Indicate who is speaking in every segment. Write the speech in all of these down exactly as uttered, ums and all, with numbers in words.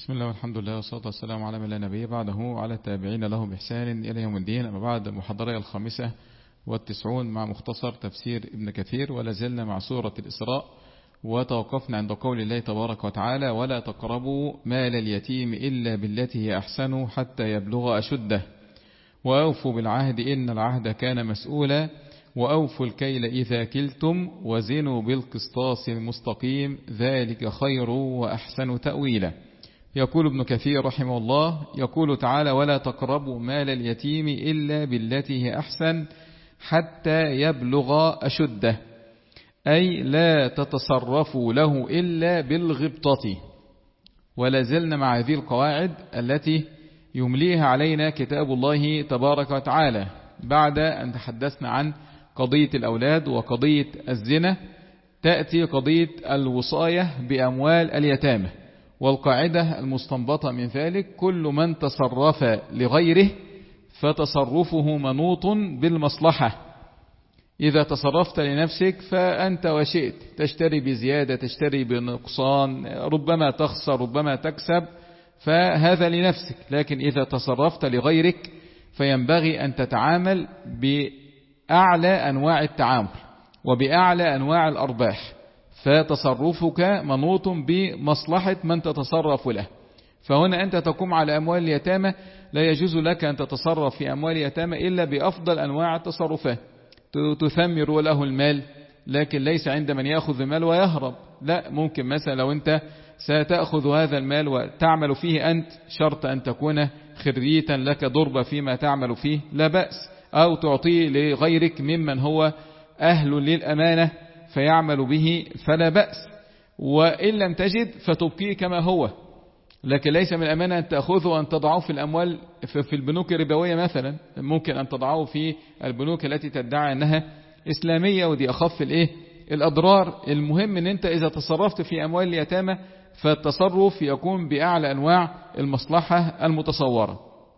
Speaker 1: بسم الله والحمد لله والصلاة والسلام على من لا نبي بعده على التابعين له بإحسان إلى يوم الدين. أما بعد، محاضرة الخامسة والتسعون مع مختصر تفسير ابن كثير، ولا زلنا مع سورة الإسراء، وتوقفنا عند قول الله تبارك وتعالى: ولا تقربوا مال اليتيم إلا بالتي هي أحسن حتى يبلغ أشده وأوفوا بالعهد إن العهد كان مسؤولا وأوفوا الكيل إذا كلتم وزنوا بالقسطاس المستقيم ذلك خير وأحسن تأويلا. يقول ابن كثير رحمه الله، يقول تعالى: ولا تقربوا مال اليتيم إلا بالتي هي أحسن حتى يبلغ أشده، أي لا تتصرفوا له إلا بالغبطة. ولا زلنا مع هذه القواعد التي يمليها علينا كتاب الله تبارك وتعالى بعد أن تحدثنا عن قضية الأولاد وقضية الزنا، تأتي قضية الوصاية بأموال اليتامى، والقاعدة المستنبطة من ذلك: كل من تصرف لغيره فتصرفه منوط بالمصلحة. إذا تصرفت لنفسك فأنت وشئت، تشتري بزيادة، تشتري بنقصان، ربما تخسر ربما تكسب، فهذا لنفسك. لكن إذا تصرفت لغيرك فينبغي أن تتعامل بأعلى أنواع التعامل وبأعلى أنواع الأرباح، فتصرفك منوط بمصلحة من تتصرف له. فهنا أنت تقوم على أموال اليتامى، لا يجوز لك أن تتصرف في أموال اليتامى إلا بأفضل أنواع التصرفات. تثمر له المال، لكن ليس عند من يأخذ المال ويهرب، لا، ممكن مثلا لو أنت ستأخذ هذا المال وتعمل فيه أنت، شرط أن تكون خريتا لك ضربة فيما تعمل فيه، لا بأس، أو تعطيه لغيرك ممن هو أهل للأمانة فيعمل به فلا بأس. وإن لم تجد فتبقيه كما هو، لكن ليس من الأمانة أن تأخذه وأن تضعه في الأموال في البنوك الربوية مثلا، ممكن أن تضعه في البنوك التي تدعي أنها إسلامية، ودي أخف الإيه الأضرار. المهم أن أنت إذا تصرفت في أموال اليتامى فالتصرف يكون بأعلى أنواع المصلحة المتصورة.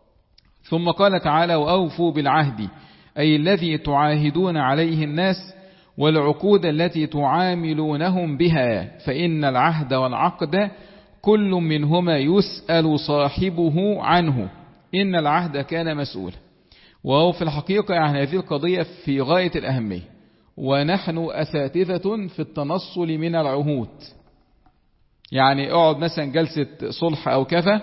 Speaker 1: ثم قال تعالى: وأوفوا بالعهد، أي الذي تعاهدون عليه الناس والعقود التي تعاملونهم بها، فإن العهد والعقد كل منهما يسأل صاحبه عنه، إن العهد كان مسؤولا. وهو في الحقيقة يعني هذه القضية في غاية الأهمية، ونحن أساتذة في التنصل من العهود. يعني اقعد مثلا جلسة صلح أو كذا،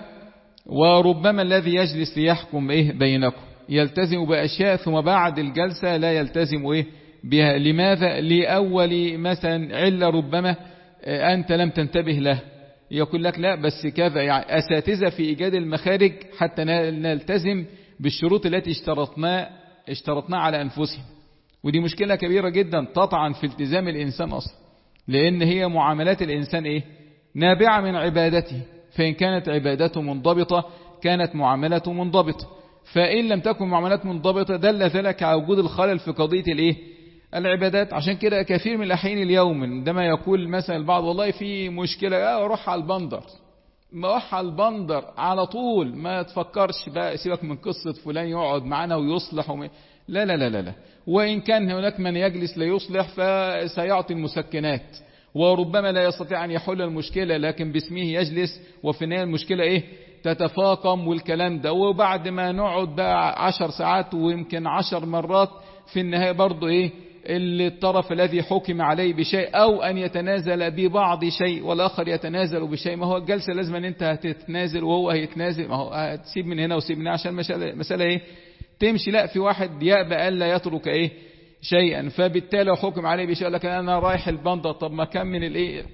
Speaker 1: وربما الذي يجلس ليحكم إيه بينكم يلتزم بأشياء ثم بعد الجلسة لا يلتزم إيه بها. لماذا؟ لأول مثلا علة ربما أنت لم تنتبه له، يقول لك لا بس كذا. يعني أساتذة في إيجاد المخارج حتى نلتزم بالشروط التي اشترطنا اشترطنا على أنفسهم. ودي مشكلة كبيرة جدا تطعن في التزام الإنسان أصلا، لأن هي معاملات الإنسان إيه نابعة من عبادته، فإن كانت عبادته منضبطة كانت معاملته منضبطة، فإن لم تكن معاملات منضبطة دل ذلك على وجود الخلل في قضية الإيه العبادات. عشان كده كثير من الأحيان اليوم عندما يقول مثلا البعض: والله في مشكلة، أروح على البندر، ما أروح على البندر على طول، ما تفكرش بقى، سيبك من قصة فلان يقعد معنا ويصلح وم... لا لا لا لا لا. وإن كان هناك من يجلس ليصلح فسيعطي المسكنات، وربما لا يستطيع أن يحل المشكلة، لكن باسمه يجلس، وفي النهاية المشكلة إيه تتفاقم والكلام ده. وبعد ما نقعد بقى عشر ساعات ويمكن عشر مرات، في النهاية برضو إيه الطرف الذي حكم عليه بشيء أو أن يتنازل ببعض شيء والآخر يتنازل بشيء. ما هو الجلسة لازم أن أنت هتتنازل وهو هيتنازل، ما هو هتسيب من هنا وسيب من هنا عشان مسألة إيه تمشي. لا، في واحد يأبى ألا يترك إيه شيئا، فبالتالي حكم عليه بشيء لك أنا رايح البندر، طب ما كم من الإيه.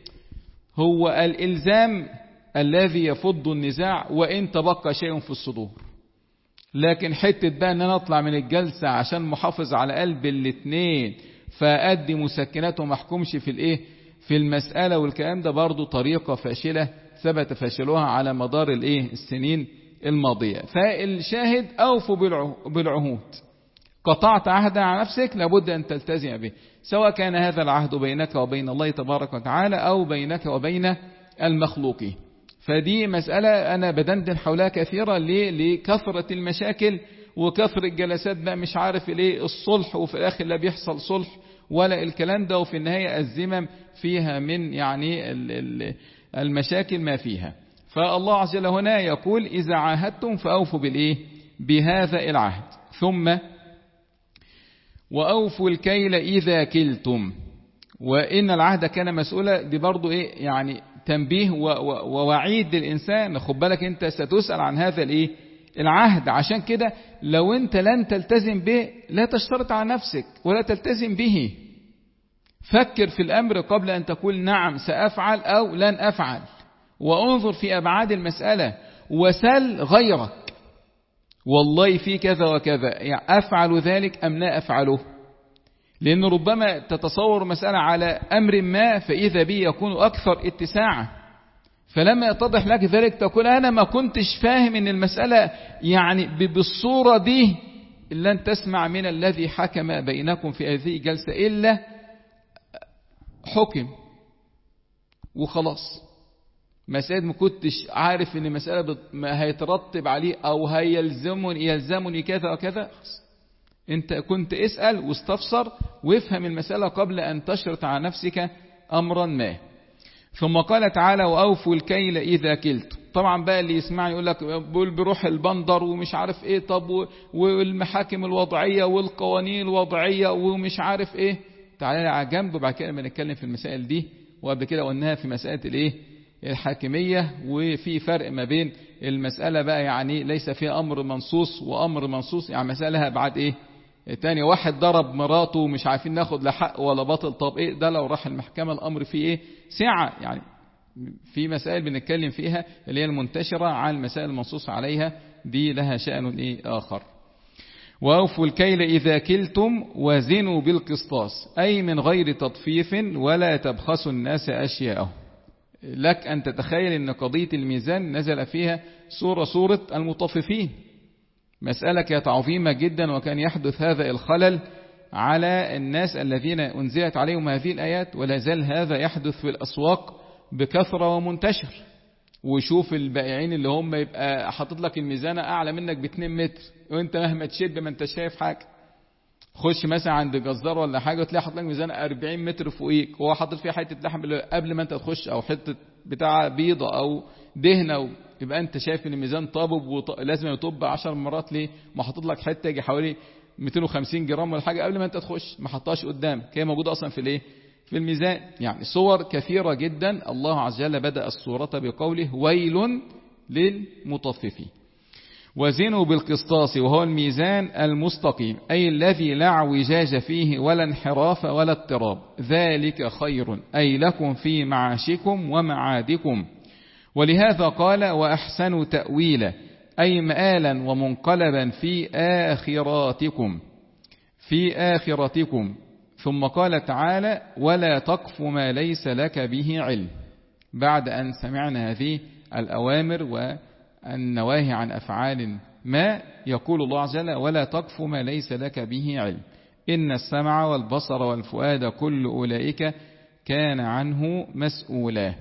Speaker 1: هو الإلزام الذي يفض النزاع وإن تبقى شيء في الصدور، لكن حتة بقى ان انا اطلع من الجلسة عشان محافظ على قلب الاثنين فأدي مسكنات وما احكمش في الايه في المسألة والكلام ده، برضو طريقة فاشلة ثبت فشلها على مدار الايه السنين الماضية. فالشاهد: أوفوا بالعهود، قطعت عهدا على نفسك لابد أن تلتزم به، سواء كان هذا العهد بينك وبين الله تبارك وتعالى أو بينك وبين المخلوقين. فدي مسألة أنا بدندن حولها كثيرا لكثرة المشاكل وكثرة الجلسات بقى، مش عارف ليه الصلح وفي الآخر لا بيحصل صلح ولا الكلام ده، وفي النهاية الزمم فيها من يعني المشاكل ما فيها. فالله عز وجل هنا يقول إذا عاهدتم فأوفوا بالإيه؟ بهذا العهد. ثم وأوفوا الكيل إذا كلتم وإن العهد كان مسؤولا. دي برضو إيه يعني تنبيه ووعيد للإنسان، خد بالك أنت ستسأل عن هذا الإيه العهد. عشان كده لو أنت لن تلتزم به لا تشترط على نفسك ولا تلتزم به، فكر في الأمر قبل أن تقول نعم سأفعل أو لن أفعل، وانظر في أبعاد المسألة وسل غيرك والله في كذا وكذا يعني أفعل ذلك أم لا أفعله، لأن ربما تتصور مسألة على أمر ما فإذا به يكون أكثر اتساعا، فلما يتضح لك ذلك تقول أنا ما كنتش فاهم أن المسألة يعني بالصورة دي. لن تسمع من الذي حكم بينكم في هذه الجلسة إلا حكم وخلاص. مسألة ما كنتش عارف أن مسألة ما هيترتب عليه أو هيلزمني يلزمني كذا وكذا، أنت كنت اسأل واستفسر وافهم المسألة قبل أن تشرط على نفسك أمرا ما. ثم قال تعالى وأوفوا الكيل إذا كلت. طبعا بقى اللي يسمع يقول لك بقول بروح البندر ومش عارف ايه، طب والمحاكم الوضعية والقوانين الوضعية ومش عارف ايه، تعالى على جنب وبعد كده بنتكلم في المسائل دي. وقبل كده قلناها في مسألة الايه الحاكمية، وفي فرق ما بين المسألة بقى يعني ليس فيها أمر منصوص وأمر منصوص، يعني مسألة بعد ايه تاني واحد ضرب مراته ومش عارفين ناخد لا حق ولا باطل، طب ايه ده لو راح المحكمة الأمر فيه ايه سعة. يعني في مسائل بنتكلم فيها اللي هي المنتشرة عن المسائل المنصوص عليها دي لها شأن ايه آخر. وأوفوا الكيل إذا كلتم وزنوا بالقسطاس أي من غير تطفيف ولا تبخسوا الناس أشياءهم. لك أن تتخيل أن قضية الميزان نزل فيها سورة سورة المطففين، مسألة كانت عظيمة جدا، وكان يحدث هذا الخلل على الناس الذين أنزلت عليهم هذه الآيات، ولا زال هذا يحدث في الأسواق بكثرة ومنتشر. وشوف البائعين اللي هم يبقى حاطط لك الميزانة أعلى منك باتنين متر وانت مهما تشد ما انت شايف حاجة. خش مثلا عند جزار ولا حاجة وتلاقي حاطط لك ميزانة أربعين متر فوقيك وهو حاطط فيها حتة لحم قبل ما انت تخش، أو حتة بتاع بيضة أو دهنة، يبقى انت شايف ان الميزان طابب ولازم يطب عشر مرات. ليه؟ ما حاطط لك حتة يجي حوالي مئتين وخمسين جرام ولا حاجة قبل ما انت تخش، ما حطهاش قدامك، هي موجودة أصلا في الايه في الميزان. يعني صور كثيرة جدا. الله عز وجل بدأ السورة بقوله ويل للمطففين. وزنوا بالقسطاس وهو الميزان المستقيم أي الذي لا اعوجاج فيه ولا انحراف ولا اضطراب، ذلك خير أي لكم في معاشكم ومعادكم. ولهذا قال وأحسنوا تأويلا أي مآلا ومنقلبا في آخراتكم في آخرتكم. ثم قال تعالى ولا تقف ما ليس لك به علم. بعد أن سمعنا هذه الأوامر والنواهي عن أفعال ما، يقول الله عز وجل ولا تقف ما ليس لك به علم إن السمع والبصر والفؤاد كل أولئك كان عنه مسؤولا.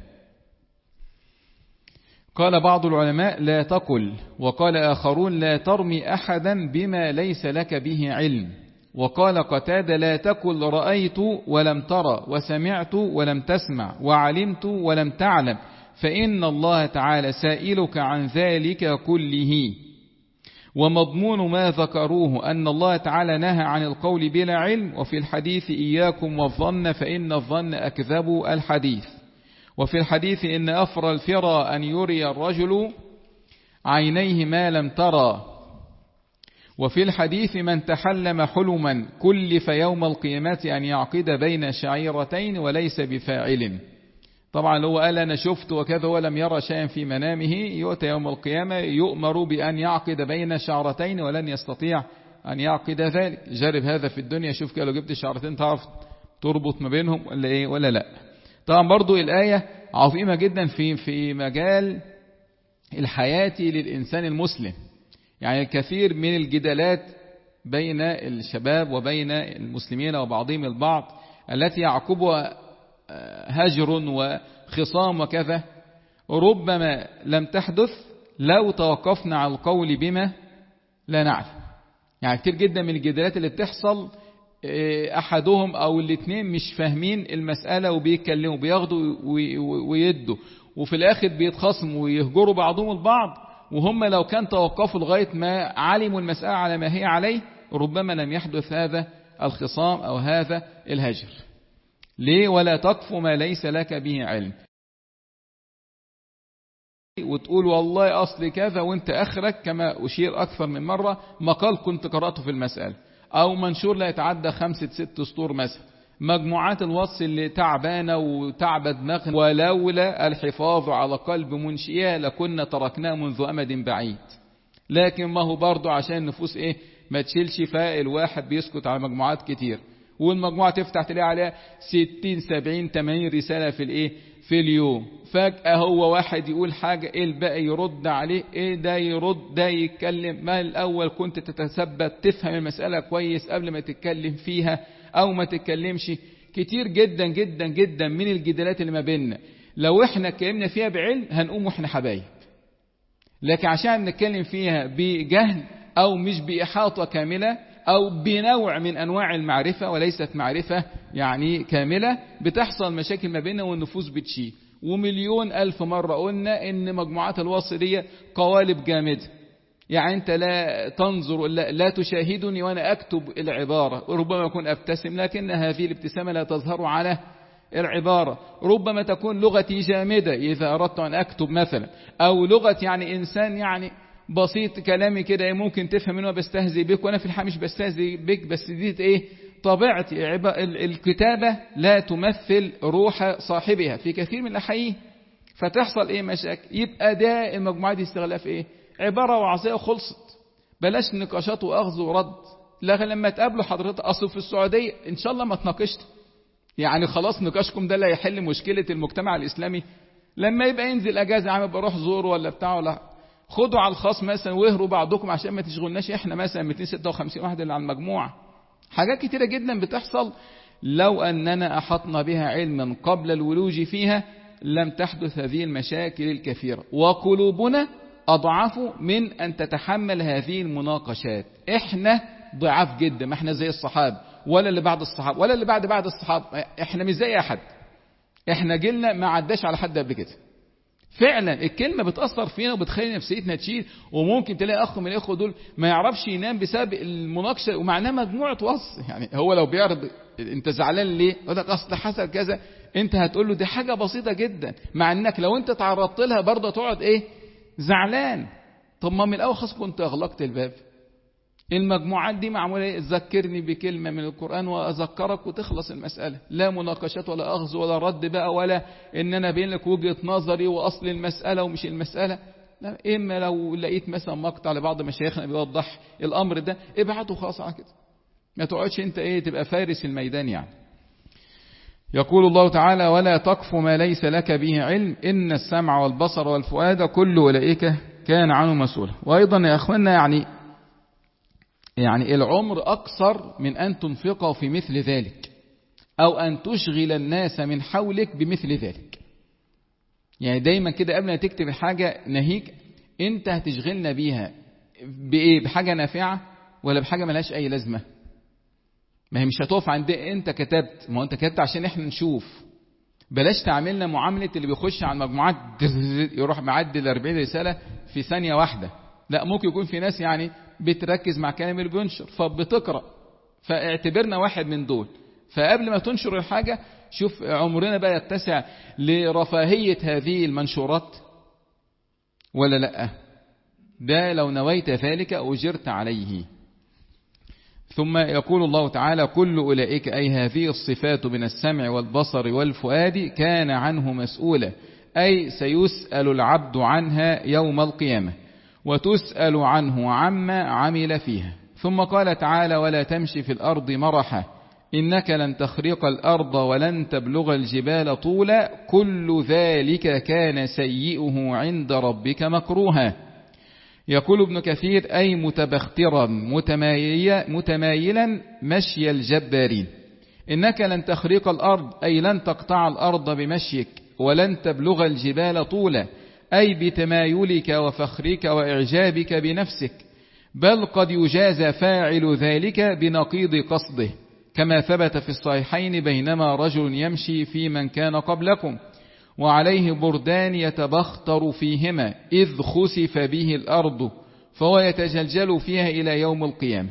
Speaker 1: قال بعض العلماء لا تقل، وقال آخرون لا ترمي أحدا بما ليس لك به علم. وقال قتادة لا تقل رأيت ولم ترى وسمعت ولم تسمع وعلمت ولم تعلم فإن الله تعالى سائلك عن ذلك كله. ومضمون ما ذكروه أن الله تعالى نهى عن القول بلا علم، وفي الحديث إياكم والظن فإن الظن أكذب الحديث. وفي الحديث إن أفر الفرى أن يري الرجل عينيه ما لم ترى. وفي الحديث من تحلم حلما كلف يوم القيامة أن يعقد بين شعيرتين وليس بفاعل. طبعا لو قال أنا شفت وكذا ولم يرى شيئا في منامه، يؤتى يوم القيامة يؤمر بأن يعقد بين شعرتين ولن يستطيع أن يعقد ذلك. جرب هذا في الدنيا، شوف كده لو جبت شعرتين تعرف تربط ما بينهم ولا إيه ولا لا. طبعا برضو الآية عظيمة جدا في في مجال الحياة للإنسان المسلم. يعني الكثير من الجدالات بين الشباب وبين المسلمين وبعضهم البعض التي يعقبها هجر وخصام وكذا، ربما لم تحدث لو توقفنا على القول بما لا نعلم. يعني كتير جدا من الجدالات اللي بتحصل أحدهم أو الاثنين مش فاهمين المسألة وبيتكلموا بياخدوا ويدوا وفي الآخر بيتخاصموا ويهجروا بعضهم البعض، وهم لو كان توقفوا لغاية ما علموا المسألة على ما هي عليه ربما لم يحدث هذا الخصام أو هذا الهجر. ليه؟ ولا تقف ما ليس لك به علم، وتقول والله أصل كذا وانت أخرك، كما أشير أكثر من مرة مقال كنت قرأته في المسألة، أو منشور لا يتعدى خمسة ست سطور مثلا، مجموعات الوصف اللي تعبانة وتعب دماغنا، ولولا الحفاظ على قلب منشئها لكنا تركناه منذ أمد بعيد. لكن ما هو برضو عشان النفوس إيه ما تشيلش، فالواحد بيسكت على مجموعات كتير، والمجموعة تفتح تلاقي عليها ستين سبعين تمانين رسالة في الإيه في اليوم. فجأة هو واحد يقول حاجة، إيه الباقي يرد عليه، إيه ده يرد ده يتكلم. ما الأول كنت تتثبت تفهم المسألة كويس قبل ما تتكلم فيها أو ما تتكلمش. كتير جدا جدا جدا من الجدالات اللي ما بيننا لو احنا اتكلمنا فيها بعلم هنقوم واحنا حبايب، لكن عشان نتكلم فيها بجهل أو مش بإحاطة كاملة أو بنوع من أنواع المعرفة وليست معرفة يعني كاملة، بتحصل مشاكل ما بيننا والنفوس بتشيل. ومليون ألف مرة قلنا إن مجموعات الوصف دي قوالب جامدة، يعني أنت لا تنظر لا, لا تشاهدني وأنا أكتب العبارة، ربما أكون أبتسم لكن هذه الابتسامة لا تظهر على العبارة. ربما تكون لغتي جامدة إذا أردت أن أكتب مثلا، أو لغة يعني إنسان يعني بسيط كلامي كده ممكن تفهم منه بستهزئ بك، وأنا في الحقيقة مش بستهزئ بك، بس دي إيه طبيعتي. الكتابة لا تمثل روح صاحبها في كثير من الأحيان، فتحصل إيه مشاكل. يبقى ده المجموعة دي استغلها في إيه عبارة وعظية خلصت، بلاش نقاشات وأخذ ورد. لكن لما تقابلوا حضرتك أصل في السعودية إن شاء الله ما تناقشت، يعني خلاص نقاشكم ده لا يحل مشكلة المجتمع الإسلامي. لما يبقى ينزل أجازة عام بروح زور ولا بتاع ولا خدوا على الخاص مثلا واهروا بعضكم عشان ما تشغلناش احنا مثلا مئتين وستة وخمسين واحد اللي على المجموعة. حاجات كتيرة جدا بتحصل لو أننا أحطنا بها علما قبل الولوج فيها لم تحدث هذه المشاكل الكثيرة، وقلوبنا أضعف من أن تتحمل هذه المناقشات. احنا ضعاف جدا، ما احنا زي الصحابة ولا اللي بعد الصحابة ولا اللي بعد بعد الصحابة، احنا مش زي أحد، احنا جيلنا ما عداش على حد قبل كده. فعلا الكلمة بتأثر فينا وبتخلي نفسيتنا تشيل، وممكن تلاقي أخ من الأخوة دول ما يعرفش ينام بسبب المناقشة، ومعناه مجموعة وصف. يعني هو لو بيعرض انت زعلان ليه يقول لك أصل حصل كذا، انت هتقول له دي حاجة بسيطة جدا، مع انك لو انت تعرضت لها برضه تقعد ايه زعلان. طب ما من الأول خلاص كنت أغلقت الباب. المجموعات دي معمولة ايه؟ ذكرني بكلمة من القرآن وأذكرك وتخلص المسألة، لا مناقشات ولا أخذ ولا رد بقى، ولا إن أنا بين لك وجهة نظري وأصل المسألة ومش المسألة. لا، إما لو لقيت مثلا مقطع لبعض مشايخنا بيوضح الأمر ده ابعته خلاص على كده، ما تقعدش أنت إيه تبقى فارس الميدان يعني. يقول الله تعالى ولا تقف ما ليس لك به علم إن السمع والبصر والفؤاد كل أولئك كان عنه مسؤولا. وأيضا يا أخوانا يعني يعني العمر أقصر من أن تنفقه في مثل ذلك أو أن تشغل الناس من حولك بمثل ذلك. يعني دايما كده قبل ما تكتب حاجة نهيك أنت هتشغلنا بيها بإيه؟ بحاجة نافعة ولا بحاجة ملهاش أي لازمة؟ ما هي مش هتقف عند أنت كتبت، ما هو أنت كتبت عشان إحنا نشوف. بلاش تعملنا معاملة اللي بيخش على المجموعات يروح معدل أربعين رسالة في ثانية واحدة. لا، ممكن يكون في ناس يعني بتركز مع كلام اللي بينشر فبتقرأ، فاعتبرنا واحد من دول. فقبل ما تنشر الحاجة شوف عمرنا بقى يتسع لرفاهية هذه المنشورات ولا لا. ده لو نويت ذلك أجرت عليه. ثم يقول الله تعالى كل أولئك أي هذه الصفات من السمع والبصر والفؤاد كان عنه مسؤولا، أي سيسأل العبد عنها يوم القيامة وتسأل عنه عما عمل فيها. ثم قال تعالى ولا تمشي في الأرض مرحا إنك لن تخرق الأرض ولن تبلغ الجبال طولا كل ذلك كان سيئه عند ربك مكروها. يقول ابن كثير أي متبخترا متمايلا مشي الجبارين. إنك لن تخرق الأرض أي لن تقطع الأرض بمشيك، ولن تبلغ الجبال طولا أي بتمايلك وفخرك وإعجابك بنفسك، بل قد يجازى فاعل ذلك بنقيض قصده، كما ثبت في الصحيحين بينما رجل يمشي في من كان قبلكم وعليه بردان يتبختر فيهما إذ خسف به الأرض فهو يتجلجل فيها إلى يوم القيامة.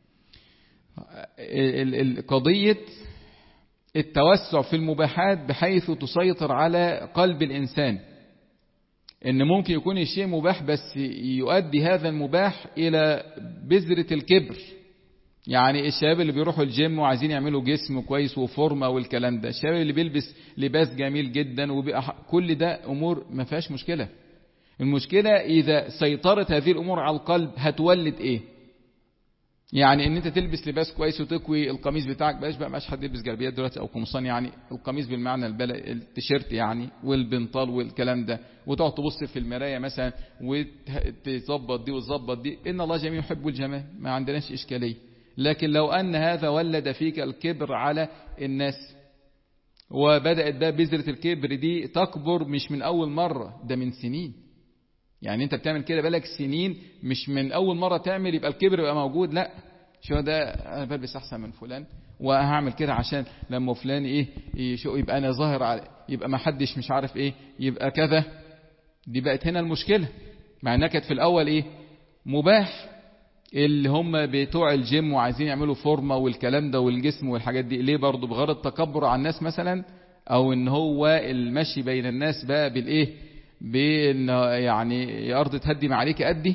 Speaker 1: قضية التوسع في المباحات بحيث تسيطر على قلب الإنسان، إن ممكن يكون الشيء مباح بس يؤدي هذا المباح إلى بذرة الكبر. يعني الشباب اللي بيروحوا الجيم وعايزين يعملوا جسم كويس وفورمة والكلام ده، الشباب اللي بيلبس لباس جميل جدا وبيبقى كل ده أمور ما فيهاش مشكلة. المشكلة إذا سيطرت هذه الأمور على القلب هتولد إيه؟ يعني ان انت تلبس لباس كويس وتكوي القميص بتاعك، بقاش بقى ماش حد يلبس جلابيات دلوقتي او قمصان، يعني القميص بالمعنى البلدي التيشيرت يعني والبنطال والكلام ده، وتقعد تبص في المرايه مثلا وتظبط دي وتظبط دي. ان الله جميع يحب الجمال، ما عندناش اشكاليه. لكن لو ان هذا ولد فيك الكبر على الناس، وبدات بقى بذره الكبر دي تكبر مش من اول مره، ده من سنين. يعني انت بتعمل كده بقالك سنين، مش من اول مرة تعمل يبقى الكبر يبقى موجود. لا، شو ده انا بلبس احسن من فلان وهعمل كده عشان لما فلان ايه يبقى انا ظاهر على، يبقى ما حدش مش عارف ايه، يبقى كذا. دي بقت هنا المشكلة، مع انها كانت في الاول ايه مباح. اللي هم بتوع الجيم وعايزين يعملوا فورمة والكلام ده والجسم والحاجات دي، ليه؟ برضو بغرض التكبر على الناس مثلا، او ان هو المشي بين الناس بقى بالايه، بان يعني يا ارض تهدي ما عليك ادي،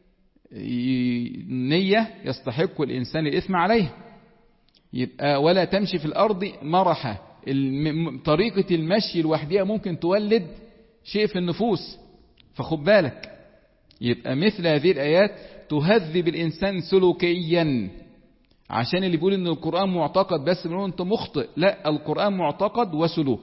Speaker 1: نية يستحق الانسان الاثم عليها. يبقى ولا تمشي في الارض مرحا، طريقة المشي لوحدها ممكن تولد شيء في النفوس، فخد بالك. يبقى مثل هذه الايات تهذب الانسان سلوكيا، عشان اللي بيقول ان القرآن معتقد بس بنقول انت مخطئ. لا، القرآن معتقد وسلوك.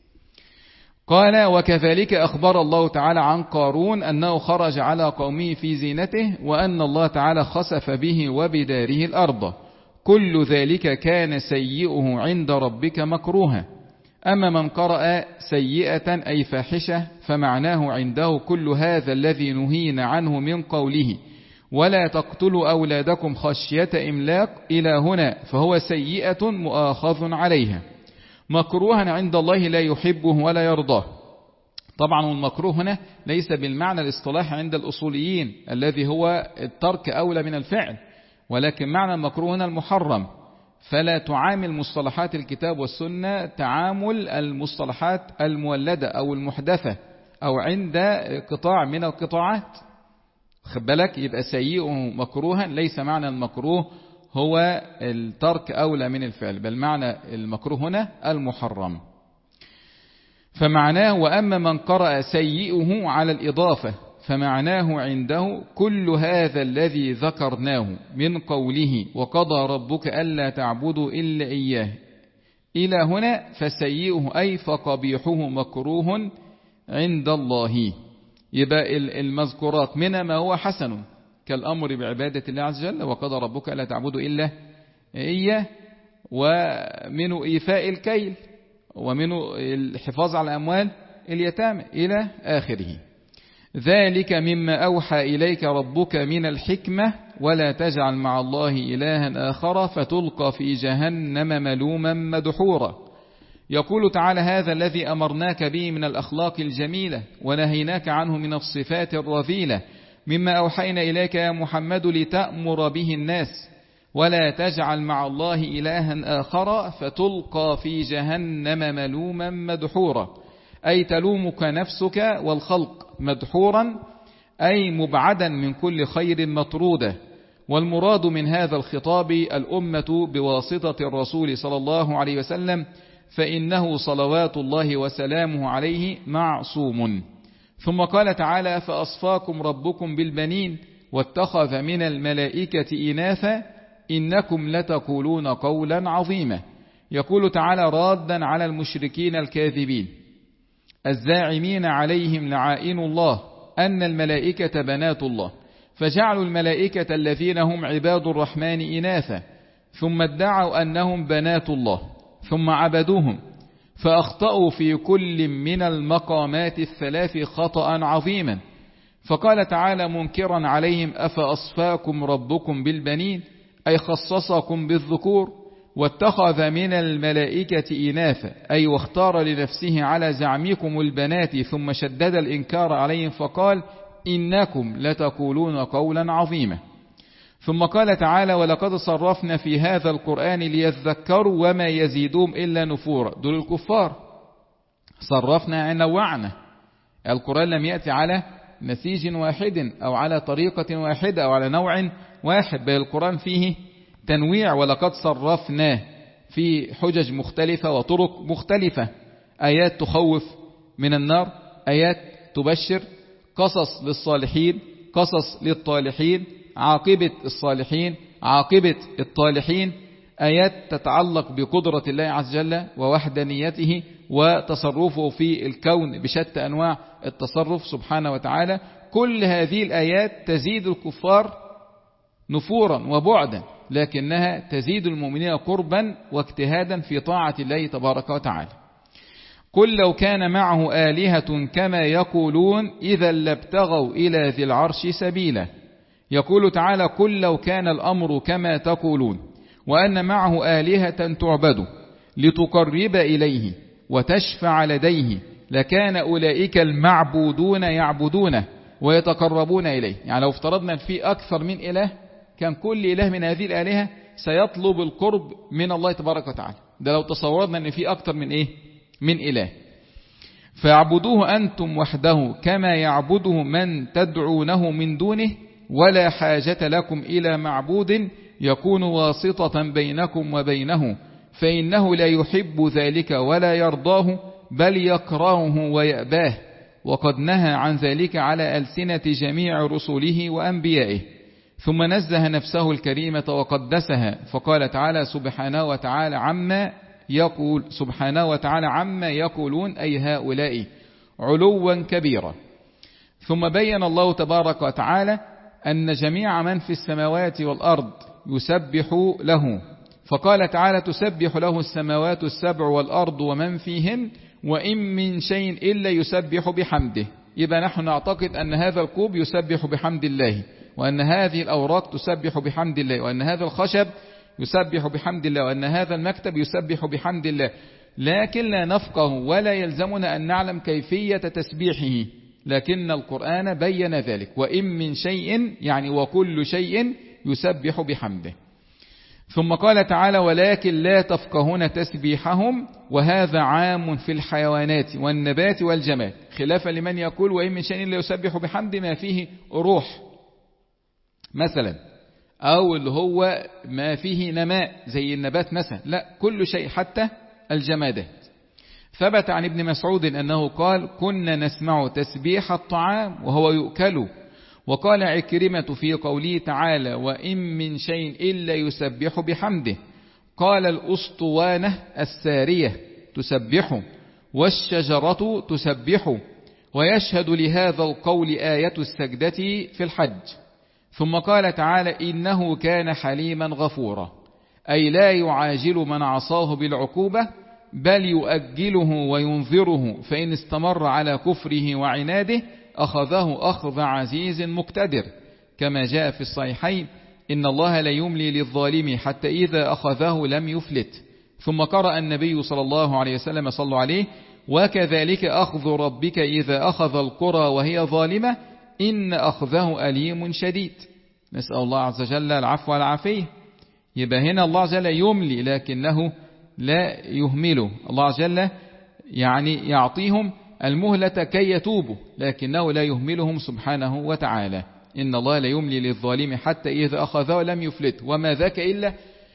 Speaker 1: قال وكذلك أخبر الله تعالى عن قارون أنه خرج على قومه في زينته، وأن الله تعالى خسف به وبداره الأرض، كل ذلك كان سيئه عند ربك مكروها. أما من قرأ سيئة أي فاحشة فمعناه عنده كل هذا الذي نهينا عنه من قوله ولا تقتلوا أولادكم خشية إملاق إلى هنا، فهو سيئة مؤاخذ عليها، مكروها عند الله لا يحبه ولا يرضاه. طبعا المكروه هنا ليس بالمعنى الاصطلاحي عند الأصوليين الذي هو الترك أولى من الفعل، ولكن معنى المكروه هنا المحرم. فلا تعامل مصطلحات الكتاب والسنة تعامل المصطلحات المولدة أو المحدثة أو عند قطاع من القطاعات. خد بالك، يبقى سيئه مكروها، ليس معنى المكروه هو الترك أولى من الفعل، بل معنى المكروه هنا المحرم. فمعناه وأما من قرأ سيئه على الإضافة فمعناه عنده كل هذا الذي ذكرناه من قوله وقضى ربك ألا تعبدوا إلا إياه إلى هنا، فسيئه أي فقبيحه مكروه عند الله. يبقى المذكورات منها ما هو حسن كالأمر بعبادة الله عز وجل وقضى ربك ألا تعبدوا إلا إياه، ومنه إيفاء الكيل، ومنه الحفاظ على أموال اليتامى إلى آخره. ذلك مما أوحى إليك ربك من الحكمة ولا تجعل مع الله إلها آخر فتلقى في جهنم ملوما مدحورا. يقول تعالى هذا الذي أمرناك به من الأخلاق الجميلة ونهيناك عنه من الصفات الرذيلة مما أوحينا إليك يا محمد لتأمر به الناس ولا تجعل مع الله إلها آخر فتلقى في جهنم ملوما مدحورا، أي تلومك نفسك والخلق، مدحورا أي مبعدا من كل خير مطرودا. والمراد من هذا الخطاب الأمة بواسطة الرسول صلى الله عليه وسلم، فإنه صلوات الله وسلامه عليه معصوم. ثم قال تعالى فأصفاكم ربكم بالبنين واتخذ من الملائكة إناثا إنكم لتقولون قولا عظيما. يقول تعالى رادا على المشركين الكاذبين الزاعمين عليهم لعائن الله أن الملائكة بنات الله، فجعلوا الملائكة الذين هم عباد الرحمن إناثا، ثم ادعوا أنهم بنات الله، ثم عبدوهم، فأخطأوا في كل من المقامات الثلاث خطأ عظيما. فقال تعالى منكرا عليهم أفأصفاكم ربكم بالبنين، أي خصصكم بالذكور واتخذ من الملائكة إناثا أي واختار لنفسه على زعمكم البنات ثم شدد الإنكار عليهم فقال إنكم لتقولون قولا عظيما. ثم قال تعالى ولقد صرفنا في هذا القرآن ليذكروا وما يزيدهم إلا نفورا. دول الكفار. صرفنا نوعنا. القرآن لم يأتي على نسيج واحد أو على طريقة واحدة أو على نوع واحد، بل القرآن فيه تنويع. ولقد صرفنا في حجج مختلفة وطرق مختلفة، آيات تخوف من النار، آيات تبشر، قصص للصالحين، قصص للطالحين، عاقبة الصالحين، عاقبة الطالحين، آيات تتعلق بقدرة الله عز وجل ووحدانيته وتصرفه في الكون بشتى أنواع التصرف سبحانه وتعالى. كل هذه الآيات تزيد الكفار نفورا وبعدا، لكنها تزيد المؤمنين قربا واجتهادا في طاعة الله تبارك وتعالى. قل لو كان معه آلهة كما يقولون إذا لابتغوا إلى ذي العرش سبيلا. يقول تعالى قل لو كان الأمر كما تقولون وأن معه آلهة تعبد لتقرب إليه وتشفع لديه لكان أولئك المعبودون يعبدونه ويتقربون إليه. يعني لو افترضنا في أكثر من إله كان كل إله من هذه الآلهة سيطلب القرب من الله تبارك وتعالى. ده لو تصورنا أن في أكثر من إيه؟ من إله. فاعبدوه أنتم وحده كما يعبده من تدعونه من دونه ولا حاجة لكم إلى معبود يكون واسطة بينكم وبينه فإنه لا يحب ذلك ولا يرضاه بل يكرهه ويأباه وقد نهى عن ذلك على ألسنة جميع رسله وأنبيائه. ثم نزه نفسه الكريمة وقدسها فقال تعالى سبحانه وتعالى عما يقول سبحانه وتعالى عما يقولون أي هؤلاء علوا كبيرا. ثم بين الله تبارك وتعالى أن جميع من في السماوات والأرض يسبح له، فقال تعالى تسبح له السماوات السبع والأرض ومن فيهن وإن من شيء إلا يسبح بحمده. يبقى نحن نعتقد أن هذا الكوب يسبح بحمد الله، وأن هذه الأوراق تسبح بحمد الله، وأن هذا الخشب يسبح بحمد الله، وأن هذا المكتب يسبح بحمد الله، لكن لا نفقه ولا يلزمنا أن نعلم كيفية تسبيحه، لكن القرآن بين ذلك وإن من شيء يعني وكل شيء يسبح بحمده. ثم قال تعالى ولكن لا تفقهون تسبيحهم وهذا عام في الحيوانات والنبات والجماد، خلافا لمن يقول وإن من شيء لا يسبح بحمد ما فيه روح مثلا، أو اللي هو ما فيه نماء زي النبات مثلا، لا كل شيء حتى الجمادات. ثبت عن ابن مسعود أنه قال كنا نسمع تسبيح الطعام وهو يؤكل. وقال عكرمة في قوله تعالى وإن من شيء إلا يسبح بحمده قال الأسطوانة السارية تسبح والشجرة تسبح. ويشهد لهذا القول آية السجدة في الحج. ثم قال تعالى إنه كان حليما غفورا، أي لا يعاجل من عصاه بالعقوبة بل يؤجله وينذره فإن استمر على كفره وعناده أخذه أخذ عزيز مقتدر، كما جاء في الصحيحين إن الله لا يملي للظالم حتى إذا أخذه لم يفلت. ثم قرأ النبي صلى الله عليه وسلم صلى عليه وكذلك أخذ ربك إذا أخذ القرى وهي ظالمة إن أخذه أليم شديد. نسأل الله عز وجل العفو والعافية. يبقى هنا الله عز وجل يملي لكنه لا يهمله، الله عز وجل يعني يعطيهم المهلة كي يتوبوا لكنه لا يهملهم سبحانه وتعالى. إن الله لا يملي للظالم حتى إذا أخذه لم يفلت. وما ذاك إلا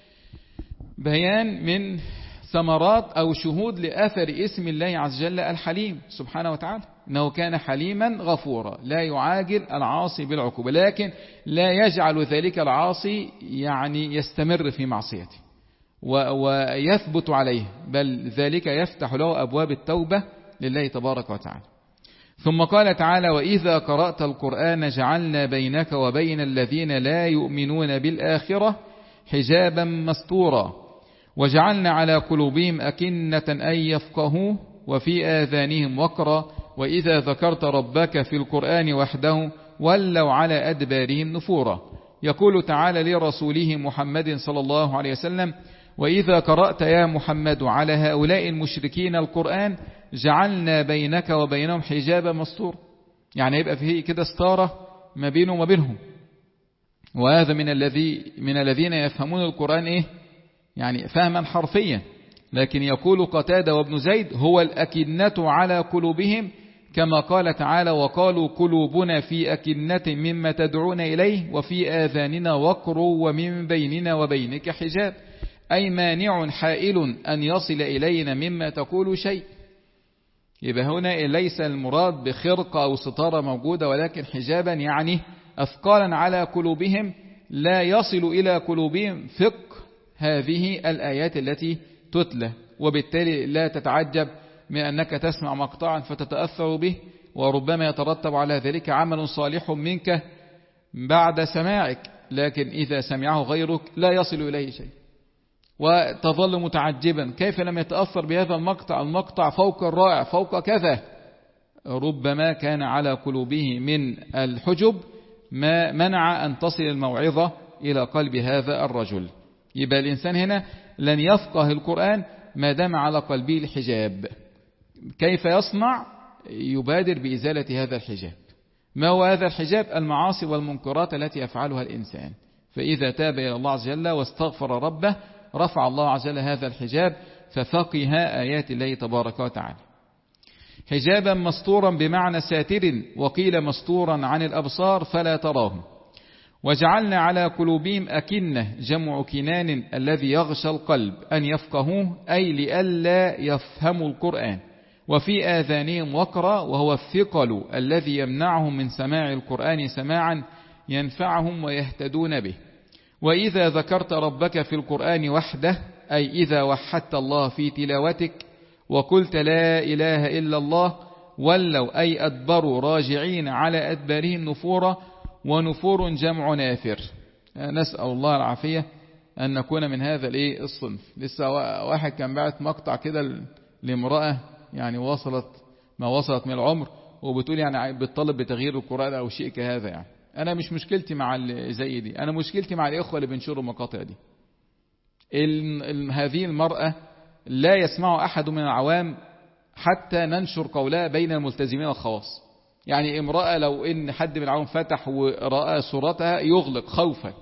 Speaker 1: بيان من ثمرات أو شهود لأثر اسم الله عز وجل الحليم سبحانه وتعالى، إنه كان حليما غفورا لا يعاجل العاصي بالعقوبة، لكن لا يجعل ذلك العاصي يعني يستمر في معصيته ويثبت عليه، بل ذلك يفتح له أبواب التوبة لله تبارك وتعالى. ثم قال تعالى وإذا قرأت القرآن جعلنا بينك وبين الذين لا يؤمنون بالآخرة حجابا مستورا وجعلنا على قلوبهم أكنة أن يفقهوا وفي آذانهم وقرا وإذا ذكرت ربك في القرآن وحده ولوا على أدبارهم نفورا. يقول تعالى لرسوله محمد صلى الله عليه وسلم وإذا قرأت يا محمد على هؤلاء المشركين القرآن جعلنا بينك وبينهم حجابا مستورا، يعني يبقى فيه كده ستارة ما بينه وما بينهم. وهذا من الذي من الذين يفهمون القرآن إيه؟ يعني فهما حرفيا. لكن يقول قتادة وابن زيد هو الأكنة على قلوبهم، كما قال تعالى وقالوا قلوبنا في أكنة مما تدعون إليه وفي آذاننا وقر ومن بيننا وبينك حجاب، أي مانع حائل أن يصل إلينا مما تقول شيء. يبقى هنا ليس المراد بخرقة أو ستارة موجودة، ولكن حجابا يعني أثقالا على قلوبهم لا يصل إلى قلوبهم فقه هذه الآيات التي تتلى. وبالتالي لا تتعجب من أنك تسمع مقطعا فتتأثر به، وربما يترتب على ذلك عمل صالح منك بعد سماعك، لكن إذا سمعه غيرك لا يصل إليه شيء، وتظل متعجبا كيف لم يتأثر بهذا المقطع، المقطع فوق الرائع فوق كذا. ربما كان على قلوبه من الحجب ما منع أن تصل الموعظة إلى قلب هذا الرجل. يبقى الإنسان هنا لن يفقه القرآن ما دام على قلبه الحجاب. كيف يصنع؟ يبادر بإزالة هذا الحجاب. ما هو هذا الحجاب؟ المعاصي والمنكرات التي يفعلها الإنسان. فإذا تاب إلى الله عز وجل واستغفر ربه رفع الله عز وجل هذا الحجاب ففقه آيات الله تبارك وتعالى. حجابا مستورا بمعنى ساتر، وقيل مستورا عن الأبصار فلا تراهم. وجعلنا على قلوبهم أكنة جمع كنان الذي يغشى القلب أن يفقهوه، أي لئلا يفهموا القرآن. وفي آذانهم وقرا وهو الثقل الذي يمنعهم من سماع القرآن سماعا ينفعهم ويهتدون به. وإذا ذكرت ربك في القرآن وحده، أي إذا وحدت الله في تلاوتك وقلت لا إله إلا الله، ولوا أي أدبروا راجعين على أدبارهم نفورا، ونفور جمع نافر. نسأل الله العافية أن نكون من هذا الايه الصنف. لسه واحد كان بعت مقطع كده لامرأة يعني وصلت ما وصلت من العمر، وبتقول يعني بتطلب بتغيير القرآن أو شيء كهذا. يعني أنا مش مشكلتي مع زي دي، أنا مشكلتي مع الإخوة اللي بينشروا المقاطع دي. هذه المرأة لا يسمع أحد من العوام حتى ننشر قولها بين الملتزمين الخواص. يعني امرأة لو إن حد من العوام فتح ورأى صورتها يغلق خوفا،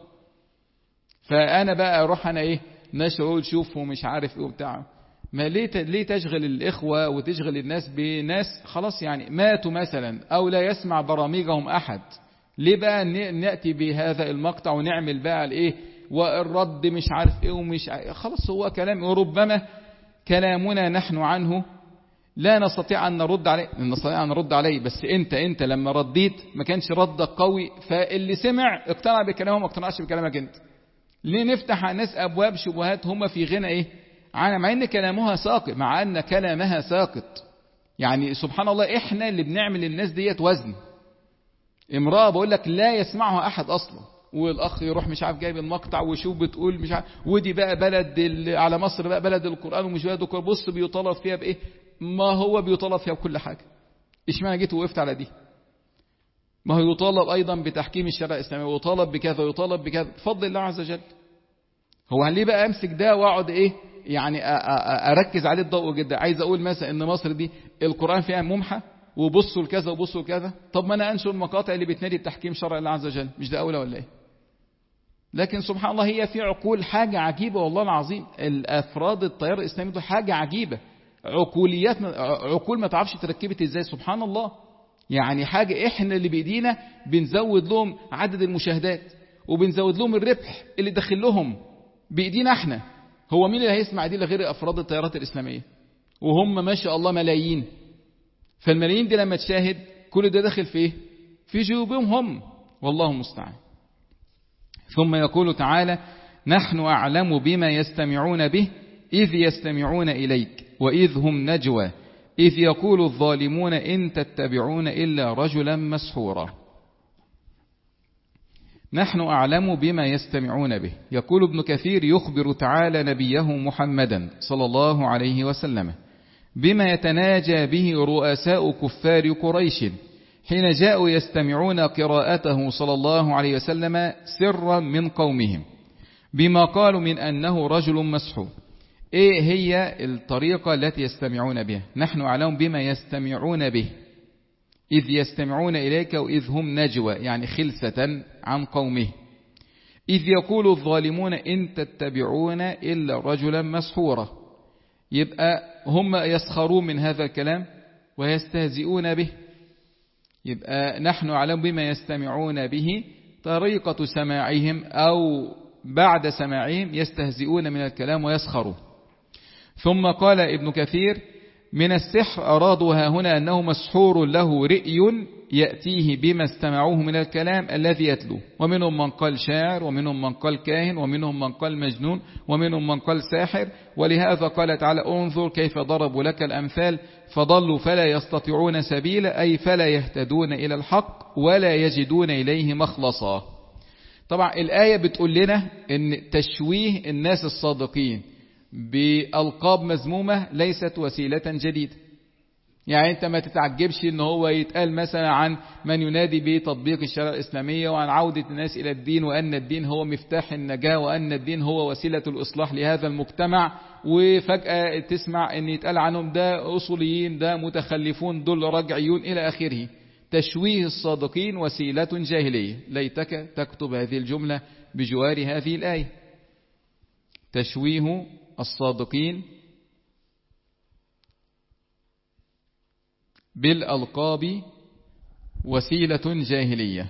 Speaker 1: فأنا بقى أروح أنا إيه نشر أقول شوفوا مش عارف إيه وبتاع. ما ليه ليه تشغل الإخوة وتشغل الناس بناس خلاص يعني ماتوا مثلا أو لا يسمع برامجهم أحد؟ ليه بقى نأتي بهذا المقطع ونعمل بقى الإيه والرد مش عارف إيه ومش عارف. خلاص هو كلام، وربما كلامنا نحن عنه لا نستطيع أن نرد عليه، نستطيع أن نرد عليه بس أنت أنت لما رديت ما كانش ردك قوي، فاللي سمع اقتنع بكلامه ما اقتنعش بكلامك أنت. ليه نفتح على الناس أبواب شبهات هم في غنى إيه عنها، مع أن كلامها ساقط، مع أن كلامها ساقط. يعني سبحان الله إحنا اللي بنعمل الناس ديت وزن. امرأة بقول لك لا يسمعها أحد أصلا، والأخ يروح مش عارف جايب المقطع وشوف بتقول مش عارف ودي بقى بلد على مصر بقى بلد القرآن ومش بلد القرآن. بص بيطالب فيها بإيه؟ ما هو بيطالب فيها بكل حاجة. إيش معنى جيت وقفت على دي؟ ما هو يطالب أيضا بتحكيم الشرع الإسلامي، ويطالب بكذا ويطالب بكذا بفضل الله عز وجل. هو ليه بقى أمسك ده وأقعد إيه يعني أركز عليه الضوء جدا؟ عايز أقول مثلا إن مصر دي القرآن فيها ممحى وبصوا لكذا وبصوا لكذا. طب ما أنا أنشر المقاطع اللي بتنادي بتحكيم شرع الله عز وجل، مش ده أولى ولا إيه؟ لكن سبحان الله هي في عقول حاجة عجيبة والله العظيم. الأفراد التيار الإسلامي ده حاجة عجيبة، عقوليات عقول ما تعرفش تركبت إزاي. سبحان الله يعني حاجة إحنا اللي بإيدينا بنزود لهم عدد المشاهدات وبنزود لهم الربح اللي داخل لهم بإيدينا إحنا. هو مين اللي هيسمع دي غير أفراد التيارات الإسلامية؟ وهم ما شاء الله ملايين. فالملايين دي لما تشاهد كل ده داخل في إيه؟ في جيوبهم هم، والله المستعان. ثم يقول تعالى نحن أعلم بما يستمعون به إذ يستمعون إليك وإذ هم نجوى إذ يقول الظالمون إن تتبعون إلا رجلا مسحورا. نحن أعلم بما يستمعون به. يقول ابن كثير يخبر تعالى نبيه محمدا صلى الله عليه وسلم بما يتناجى به رؤساء كفار قريش حين جاءوا يستمعون قراءته صلى الله عليه وسلم سرا من قومهم، بما قالوا من أنه رجل مسحور. إيه هي الطريقة التي يستمعون بها؟ نحن أعلم بما يستمعون به، إذ يستمعون إليك وإذ هم نجوى، يعني خلسة عن قومه، إذ يقول الظالمون إن تتبعون إلا رجلا مسحورا. يبقى هم يسخرون من هذا الكلام ويستهزئون به. يبقى نحن أعلم بما يستمعون به، طريقة سماعهم أو بعد سماعهم يستهزئون من الكلام ويسخرون. ثم قال ابن كثير من السحر أرادوا ها هنا أنه مسحور له رئي يأتيه بما استمعوه من الكلام الذي يتلو، ومنهم من قال شاعر، ومنهم من قال كاهن، ومنهم من قال مجنون، ومنهم من قال ساحر. ولهذا قال تعالى انظر كيف ضربوا لك الأمثال فضلوا فلا يستطيعون سبيلا، أي فلا يهتدون إلى الحق ولا يجدون إليه مخلصا. طبعا الآية بتقول لنا أن تشويه الناس الصادقين بألقاب مذمومة ليست وسيلة جديدة. يعني أنت ما تتعجبش أنه هو يتقال مثلا عن من ينادي بتطبيق الشريعة الإسلامية وعن عودة الناس إلى الدين، وأن الدين هو مفتاح النجاة، وأن الدين هو وسيلة الإصلاح لهذا المجتمع، وفجأة تسمع أن يتقال عنهم ده أصوليين، ده متخلفون، دول رجعيون إلى آخره. تشويه الصادقين وسيلة جاهلية. ليتك تكتب هذه الجملة بجوار هذه الآية. تشويه الصادقين بالألقاب وسيلة جاهلية.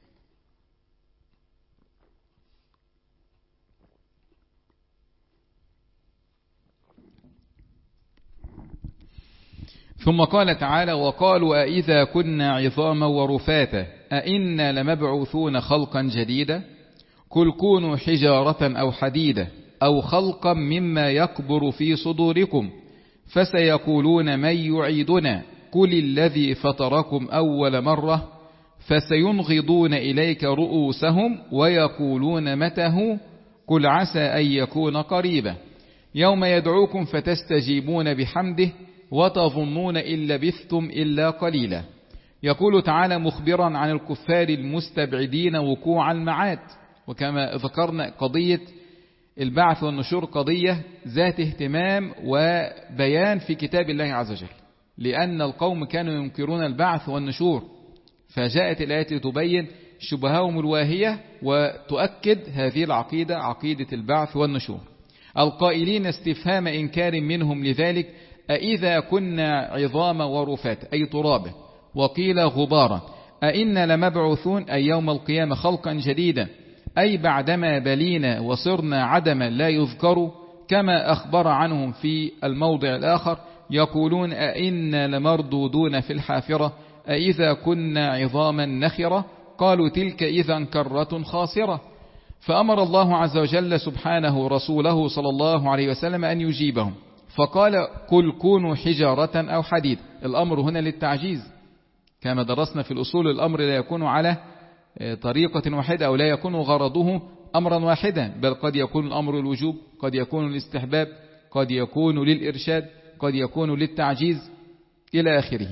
Speaker 1: ثم قال تعالى وقالوا أإذا كنا عظاما ورفاتا أإنا لمبعوثون خلقا جديدا قل كونوا حجارة أو حديدا أو خلقا مما يكبر في صدوركم فسيقولون من يعيدنا قل الذي فطركم أول مرة فسينغضون إليك رؤوسهم ويقولون متى قل عسى أن يكون قريبا يوم يدعوكم فتستجيبون بحمده وتظنون إن لبثتم إلا قليلا. يقول تعالى مخبرا عن الكفار المستبعدين وقوع المعاد. وكما ذكرنا قضية البعث والنشور قضية ذات اهتمام وبيان في كتاب الله عز وجل، لأن القوم كانوا ينكرون البعث والنشور، فجاءت الآيات لتبين شبههم الواهية وتؤكد هذه العقيدة، عقيدة البعث والنشور. القائلين استفهام إنكار منهم لذلك أإذا كنا عظاما ورفاتا أي ترابا وقيل غبارا أإنا لمبعوثون أي يوم القيامة خلقا جديدا أي بعدما بلينا وصرنا عدما لا يذكر كما أخبر عنهم في الموضع الآخر يقولون أإنا لمردودون في الحافرة أإذا كنا عظاما نخرة قالوا تلك إذا كرة خاسرة. فأمر الله عز وجل سبحانه رسوله صلى الله عليه وسلم أن يجيبهم فقال قل كونوا حجارة أو حديد. الأمر هنا للتعجيز، كما درسنا في الأصول الأمر لا يكون على طريقة واحدة أو لا يكون غرضه أمرا واحدا، بل قد يكون الأمر الوجوب، قد يكون الاستحباب، قد يكون للإرشاد، قد يكون للتعجيز إلى آخره.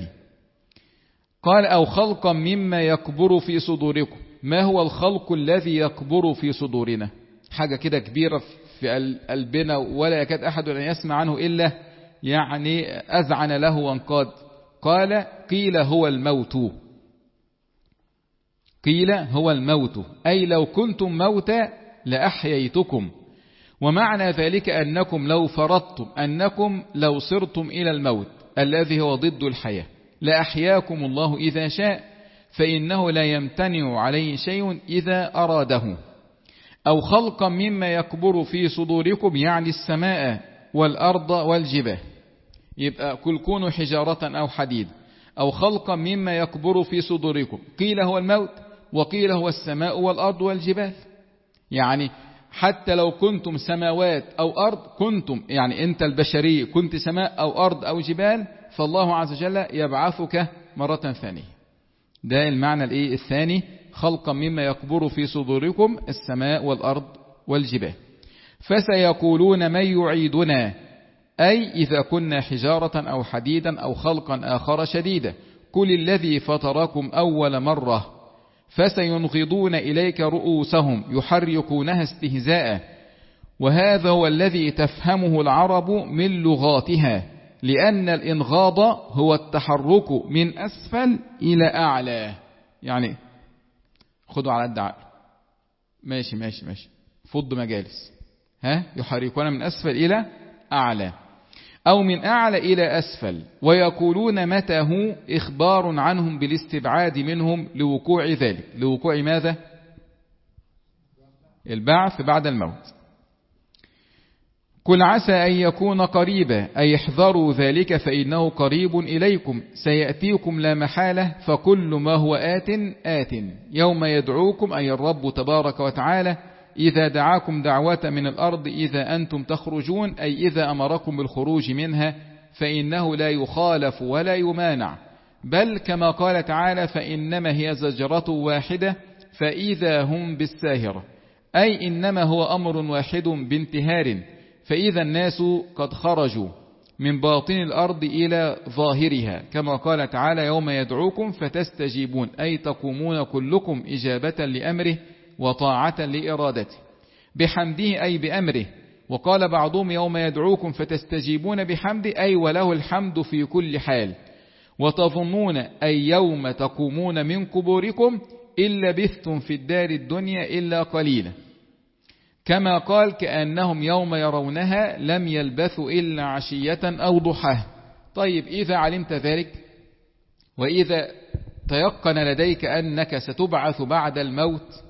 Speaker 1: قال أو خلقا مما يكبر في صدوركم. ما هو الخلق الذي يكبر في صدورنا؟ حاجة كده كبيرة في قلبنا ولا يكاد أحد أن يسمع عنه إلا يعني أذعن له وانقاد. قال قيل هو الموت. قيل هو الموت أي لو كنتم موتى لأحييتكم، ومعنى ذلك أنكم لو فرضتم أنكم لو صرتم إلى الموت الذي هو ضد الحياة لأحياكم الله إذا شاء، فإنه لا يمتنع عليه شيء إذا أراده. أو خلقا مما يكبر في صدوركم يعني السماء والأرض والجبال. يبقى كل كونوا حجارة أو حديد أو خلقا مما يكبر في صدوركم. قيل هو الموت وقيل هو السماء والأرض والجبال. يعني حتى لو كنتم سماوات أو أرض كنتم، يعني أنت البشري كنت سماء أو أرض أو جبال، فالله عز وجل يبعثك مرة ثانية. ده المعنى الإيه الثاني، خلقا مما يكبر في صدوركم السماء والأرض والجبال. فسيقولون من يعيدنا أي إذا كنا حجارة أو حديدا أو خلقا آخر شديدا قل الذي فطركم أول مرة فسينغضون إليك رؤوسهم يحركونها استهزاء وهذا هو الذي تفهمه العرب من لغاتها، لأن الإنغاض هو التحرك من أسفل إلى أعلى. يعني خدوا على الدعاء، ماشي ماشي ماشي، فض مجالس، ها يحركون من أسفل إلى أعلى أو من أعلى إلى أسفل، ويقولون متى هو إخبار عنهم بالاستبعاد منهم لوقوع ذلك. لوقوع ماذا؟ البعث بعد الموت. قل عسى أن يكون قريبا، أي احذروا ذلك فإنه قريب إليكم سيأتيكم لا محالة، فكل ما هو آت آت يوم يدعوكم، أي الرب تبارك وتعالى إذا دعاكم دعوة من الأرض إذا أنتم تخرجون، أي إذا أمركم بالخروج منها، فإنه لا يخالف ولا يمانع، بل كما قال تعالى فإنما هي زجرة واحدة فإذا هم بالساهرة، أي إنما هو أمر واحد بانتهار، فإذا الناس قد خرجوا من باطن الأرض إلى ظاهرها، كما قال تعالى يوم يدعوكم فتستجيبون، أي تقومون كلكم إجابة لأمره وطاعة لإرادته، بحمده أي بأمره. وقال بعضهم يوم يدعوكم فتستجيبون بحمده، أي وله الحمد في كل حال. وتظنون أي يوم تقومون من قبوركم إن لبثتم في الدار الدنيا إلا قليلا، كما قال كأنهم يوم يرونها لم يلبثوا إلا عشية أو ضحاها. طيب إذا علمت ذلك، وإذا تيقن لديك أنك ستبعث بعد الموت،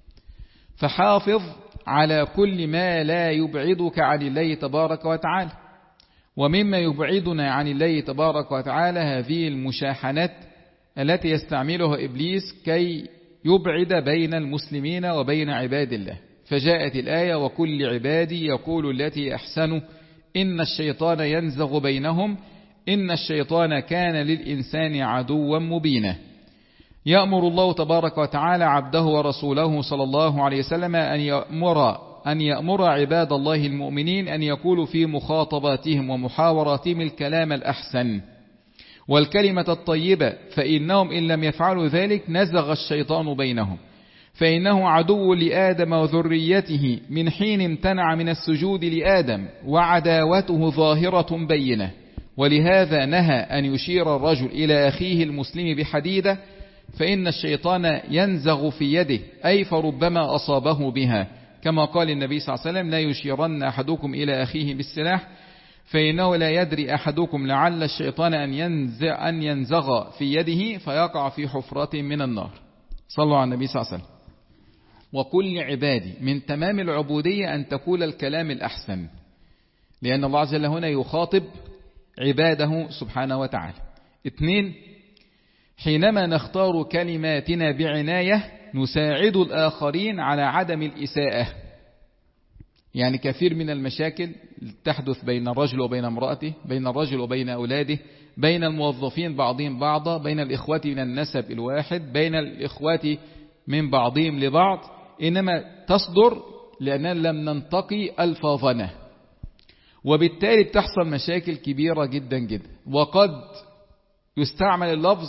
Speaker 1: فحافظ على كل ما لا يبعدك عن الله تبارك وتعالى. ومما يبعدنا عن الله تبارك وتعالى هذه المشاحنات التي يستعملها إبليس كي يبعد بين المسلمين وبين عباد الله. فجاءت الآية وكل عبادي يقول التي أحسن إن الشيطان ينزغ بينهم إن الشيطان كان للإنسان عدوا مبينا. يأمر الله تبارك وتعالى عبده ورسوله صلى الله عليه وسلم أن يأمر أن يأمر عباد الله المؤمنين أن يقولوا في مخاطباتهم ومحاوراتهم الكلام الأحسن والكلمة الطيبة، فإنهم إن لم يفعلوا ذلك نزغ الشيطان بينهم، فإنه عدو لآدم وذريته من حين امتنع من السجود لآدم، وعداوته ظاهرة بينة. ولهذا نهى أن يشير الرجل إلى أخيه المسلم بحديدة، فإن الشيطان ينزغ في يده، أي فربما أصابه بها، كما قال النبي صلى الله عليه وسلم لا يشيرن أحدكم إلى أخيه بالسلاح، فإنه لا يدري أحدكم لعل الشيطان أن ينزغ, أن ينزغ في يده فيقع في حفرة من النار. صلوا على النبي صلى الله عليه وسلم. وكل عبادي، من تمام العبودية أن تقول الكلام الأحسن، لأن الله عز وجل هنا يخاطب عباده سبحانه وتعالى. اثنين، حينما نختار كلماتنا بعناية نساعد الآخرين على عدم الإساءة. يعني كثير من المشاكل تحدث بين الرجل وبين امرأته، بين الرجل وبين أولاده، بين الموظفين بعضهم بعضا، بين الإخوة من النسب الواحد، بين الإخوة من بعضهم لبعض، إنما تصدر لأننا لم ننتقي ألفاظنا، وبالتالي بتحصل مشاكل كبيرة جدا جدا. وقد يستعمل اللفظ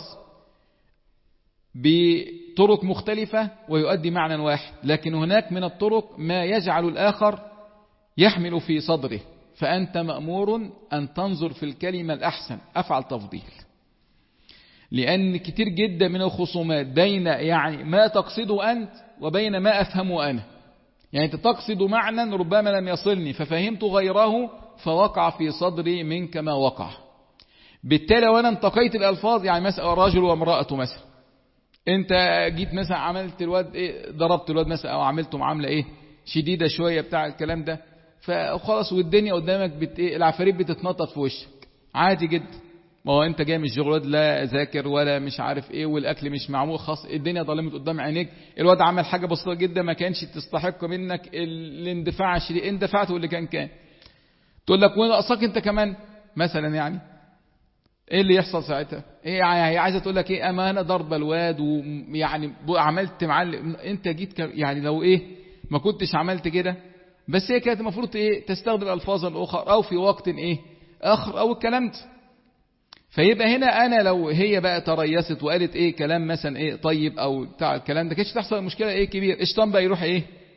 Speaker 1: بطرق مختلفة ويؤدي معنى واحد، لكن هناك من الطرق ما يجعل الآخر يحمل في صدره، فأنت مأمور أن تنظر في الكلمة الأحسن، أفعل تفضيل. لأن كتير جدا من الخصومات بين يعني ما تقصده أنت وبين ما أفهمه أنا. يعني أنت تقصد معنى ربما لم يصلني ففهمت غيره فوقع في صدري منك ما وقع. بالتالي وأنا انتقيت الألفاظ، يعني مثلا رجل وامرأته مثلا، أنت جيت مثلا عملت الواد إيه، ضربت الواد مثلا أو عملته معاملة إيه شديدة شوية بتاع الكلام ده، فخلاص والدنيا قدامك بت... إيه العفاريت بتتنطط في وشك عادي جدا. ما هو انت جاي من الشغل لا ذاكر ولا مش عارف ايه، والاكل مش معمول، خاص الدنيا ظلمت قدام عينيك، الواد عمل حاجه بسيطه جدا ما كانش تستحق منك الاندفاع الشديد، اندفعت واللي كان كان تقول لك وين اقصاك انت كمان مثلا، يعني ايه اللي يحصل ساعتها؟ ايه يعني عايزه تقول لك ايه امانه ضرب الواد ويعني عملت معلم انت جيت يعني لو ايه ما كنتش عملت كده. بس هي كانت المفروض ايه تستخدم الفاظ الاخرى او في وقت ايه اخر او الكلام ده. فيبقى هنا انا لو هي بقى تريست وقالت ايه كلام مثلا ايه طيب او بتاع الكلام ده كانتش تحصل مشكله ايه كبير، الشيطان بقى يروح ايه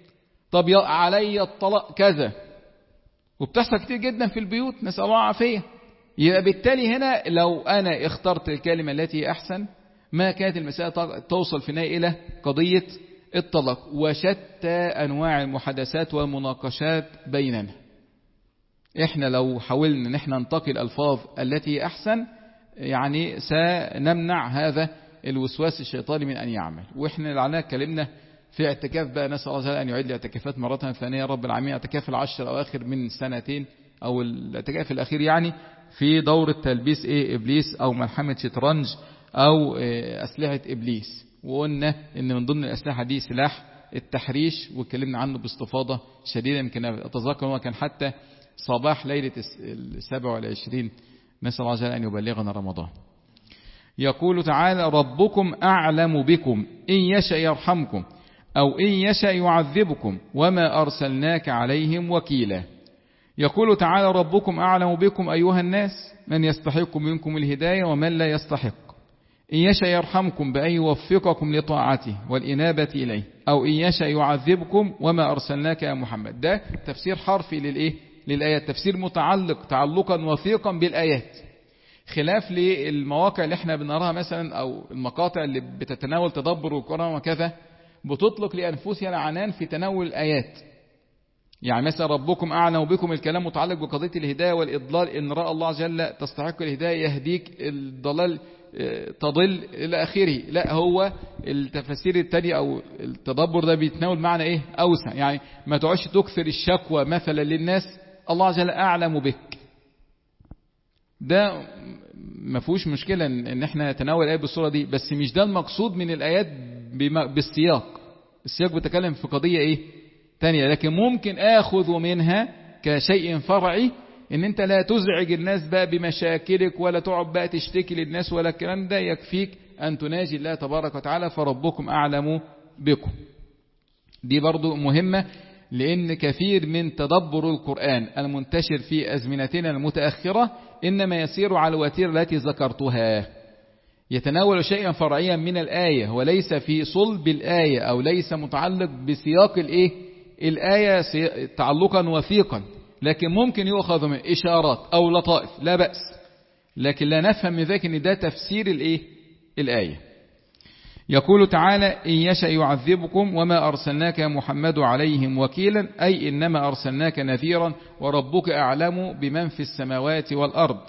Speaker 1: طب علي الطلاق كذا، وبتحصل كتير جدا في البيوت، نسأل الله العافية. يبقى بالتالي هنا لو أنا اخترت الكلمة التي أحسن ما كانت المسألة توصل في النهاية إلى قضية الطلاق وشتى أنواع المحادثات والمناقشات بيننا. إحنا لو حاولنا نحن ننتقي الألفاظ التي أحسن يعني سنمنع هذا الوسواس الشيطاني من أن يعمل. وإحنا لعنا اتكلمنا في اعتكاف بقى، نسأل الله تعالى أن يعيد لي اعتكافات مرة ثانية رب العالمين، اعتكاف العشر الأواخر من سنتين أو الاعتكاف الأخير يعني في دورة تلبيس إيه إبليس أو ملحمة شطرنج أو أسلحة إبليس. وقلنا إن من ضمن الأسلحة دي سلاح التحريش، واتكلمنا عنه باستفاضة شديدة. يمكن أتذكر هو كان حتى صباح ليلة السابع والعشرين، نسأل الله جل أن يبلغنا رمضان. يقول تعالى ربكم أعلم بكم إن يشأ يرحمكم أو إن يشأ يعذبكم وما أرسلناك عليهم وكيلا. يقول تعالى ربكم أعلم بكم أيها الناس من يستحق منكم الهداية ومن لا يستحق. إن يشأ يرحمكم بأن يوفقكم لطاعته والإنابة إليه أو إن يشأ يعذبكم وما أرسلناك يا محمد. ده تفسير حرفي للإيه؟ للآيات، تفسير متعلق تعلقا وثيقا بالآيات، خلاف للمواقع اللي احنا بنراها مثلا أو المقاطع اللي بتتناول تدبر القرآن وكذا بتطلق لأنفسها العنان في تناول الآيات. يعني مثلا ربكم أعلم بكم الكلام متعلق بقضية الهداية والإضلال، إن رأى الله جل تستحق الهداية يهديك، الضلال تضل إلى آخره. لا، هو التفسير التاني أو التدبر ده بيتناول معنى إيه أوسع، يعني ما تقعدش تكثر الشكوى مثلا للناس، الله جل أعلم بك. ده ما فيهوش مشكلة إن احنا نتناول الآيات بالصورة دي، بس مش ده المقصود من الآيات بالسياق. السياق بيتكلم في قضية إيه تانية، لكن ممكن آخذ منها كشيء فرعي ان انت لا تزعج الناس بقى بمشاكلك ولا تقعد بقى تشتكي للناس ولا الكلام ده، يكفيك ان تناجي الله تبارك وتعالى فربكم اعلم بكم. دي برضو مهمة، لان كثير من تدبر القرآن المنتشر في ازمنتنا المتأخرة انما يسير على الوتيرة التي ذكرتها، يتناول شيئا فرعيا من الآية وليس في صلب الآية او ليس متعلق بسياق الايه الآية تعلقا وثيقا، لكن ممكن يؤخذ من إشارات أو لطائف لا بأس، لكن لا نفهم من ذلك أن ده تفسير الإيه؟ الآية. يقول تعالى إن يشأ يعذبكم وما أرسلناك يا محمد عليهم وكيلا، أي إنما أرسلناك نذيرا وربك أعلم بمن في السماوات والأرض،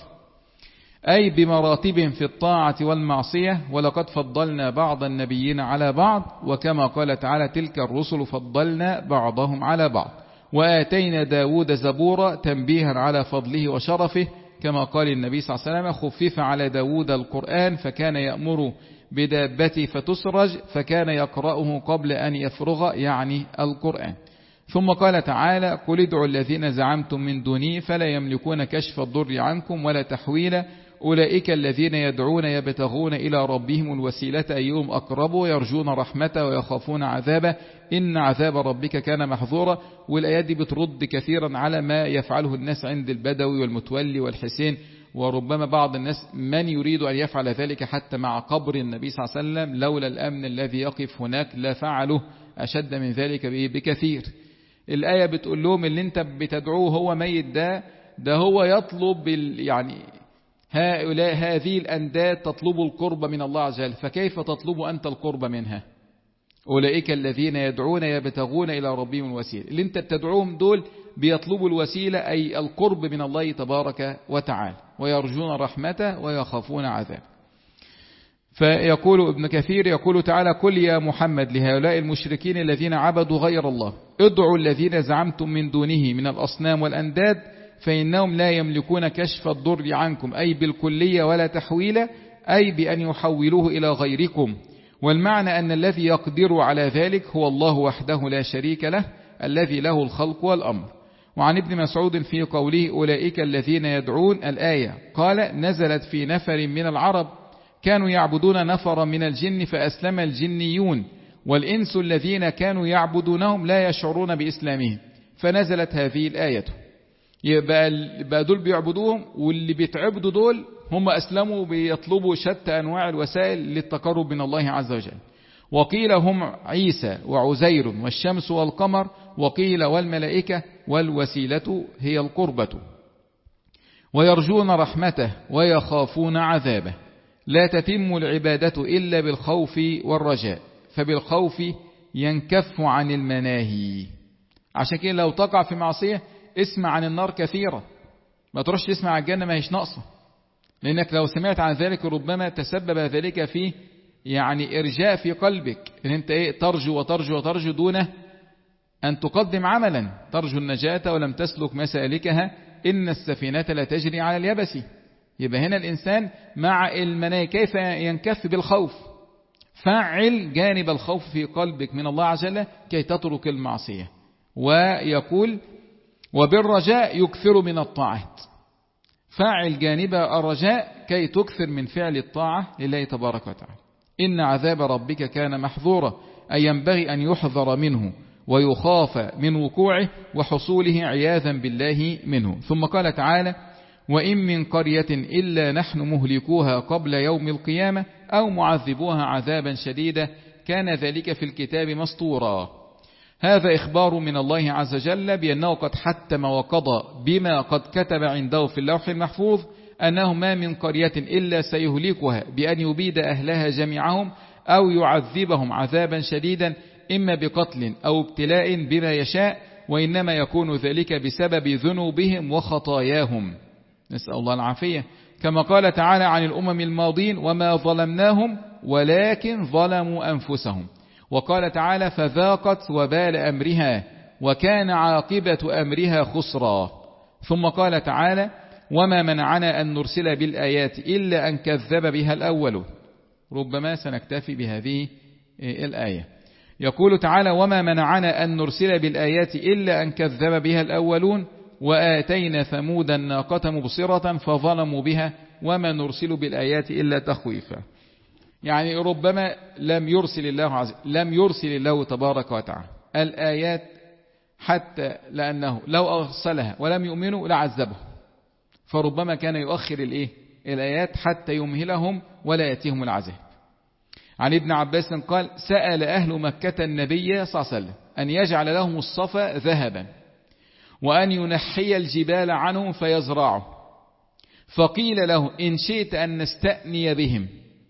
Speaker 1: أي بمراتب في الطاعة والمعصية، ولقد فضلنا بعض النبيين على بعض، وكما قال تعالى تلك الرسل فضلنا بعضهم على بعض، وآتينا داود زبورا تنبيها على فضله وشرفه، كما قال النبي صلى الله عليه وسلم خفف على داود القرآن فكان يأمر بدابته فتسرج فكان يقرأه قبل أن يفرغ، يعني القرآن. ثم قال تعالى قل ادعوا الذين زعمتم من دونه فلا يملكون كشف الضر عنكم ولا تحويلا، أولئك الذين يدعون يبتغون إلى ربهم الوسيلة أيهم أقرب ويرجون رحمته ويخافون عذابه إن عذاب ربك كان محظورا. والآيات دي بترد كثيرا على ما يفعله الناس عند البدوي والمتولي والحسين، وربما بعض الناس من يريد أن يفعل ذلك حتى مع قبر النبي صلى الله عليه وسلم، لولا الأمن الذي يقف هناك لا فعله أشد من ذلك بكثير. الآية بتقول لهم اللي انت بتدعوه هو ميت، ده ده هو يطلب يعني هؤلاء هذه الأنداد تطلب القرب من الله عز وجل، فكيف تطلب أنت القرب منها؟ أولئك الذين يدعون يبتغون إلى ربهم الوسيلة، اللي انت بتدعوهم دول بيطلبوا الوسيلة أي القرب من الله تبارك وتعالى، ويرجون رحمته ويخافون عذابه. فيقول ابن كثير يقول تعالى قل يا محمد لهؤلاء المشركين الذين عبدوا غير الله ادعوا الذين زعمتم من دونه من الأصنام والأنداد فإنهم لا يملكون كشف الضر عنكم، أي بالكلية ولا تحويلا، أي بأن يحولوه إلى غيركم. والمعنى أن الذي يقدر على ذلك هو الله وحده لا شريك له الذي له الخلق والأمر. وعن ابن مسعود في قوله أولئك الذين يدعون الآية قال نزلت في نفر من العرب كانوا يعبدون نفرا من الجن فأسلم الجنيون، والإنس الذين كانوا يعبدونهم لا يشعرون بإسلامهم، فنزلت هذه الآية. يبقى دول بيعبدوهم، واللي بيتعبدوا دول هم أسلموا بيطلبوا شتى أنواع الوسائل للتقرب من الله عز وجل. وقيل هم عيسى وعزير والشمس والقمر، وقيل والملائكة والوسيلة هي القربة، ويرجون رحمته ويخافون عذابه. لا تتم العبادة إلا بالخوف والرجاء، فبالخوف ينكف عن المناهي. عشان كده لو تقع في معصية اسمع عن النار كثيرا، ما تروحش تسمع عن الجنة، ما هيش ناقصة، لأنك لو سمعت عن ذلك ربما تسبب ذلك في يعني إرجاء في قلبك، إن أنت إيه ترجو وترجو وترجو دون أن تقدم عملا. ترجو النجاة ولم تسلك مسالكها، إن السفينة لا تجري على اليبس. يبقى هنا الإنسان مع المناهي كيف ينكف بالخوف. فعل جانب الخوف في قلبك من الله عز وجل كي تترك المعصية. ويقول وبالرجاء يكثر من الطاعات. فاعل جانب الرجاء كي تكثر من فعل الطاعة لله تبارك وتعالى. إن عذاب ربك كان محظورا، أي ينبغي أن يحذر منه ويخاف من وقوعه وحصوله عياذا بالله منه. ثم قال تعالى وإن من قرية إلا نحن مهلكوها قبل يوم القيامة أو معذبوها عذابا شديدا كان ذلك في الكتاب مسطورا. هذا إخبار من الله عز وجل بأنه قد حتم وقضى بما قد كتب عنده في اللوح المحفوظ أنه ما من قرية إلا سيهلكها بأن يبيد أهلها جميعهم أو يعذبهم عذابا شديدا إما بقتل أو ابتلاء بما يشاء، وإنما يكون ذلك بسبب ذنوبهم وخطاياهم، نسأل الله العافية. كما قال تعالى عن الأمم الماضين وما ظلمناهم ولكن ظلموا أنفسهم. وقال تعالى فذاقت وبال أمرها وكان عاقبة أمرها خسرا. ثم قال تعالى وما منعنا أن نرسل بالآيات إلا أن كذب بها الأول. ربما سنكتفي بهذه الآية. يقول تعالى وما منعنا أن نرسل بالآيات إلا أن كذب بها الأولون وآتينا ثمود الناقة مبصرة فظلموا بها وما نرسل بالآيات إلا تخويفا. يعني ربما لم يرسل الله عز لم يرسل الله تبارك وتعالى الآيات حتى لأنه لو أرسلها ولم يؤمنوا لعذبهم، فربما كان يؤخر الإيه الآيات حتى يمهلهم ولا يأتيهم العذاب. عن ابن عباس قال سأل أهل مكة النبي صلى الله عليه وسلم أن يجعل لهم الصفا ذهبا وأن ينحي الجبال عنهم فيزرعوا، فقيل له إن شئت أن نستأني بهم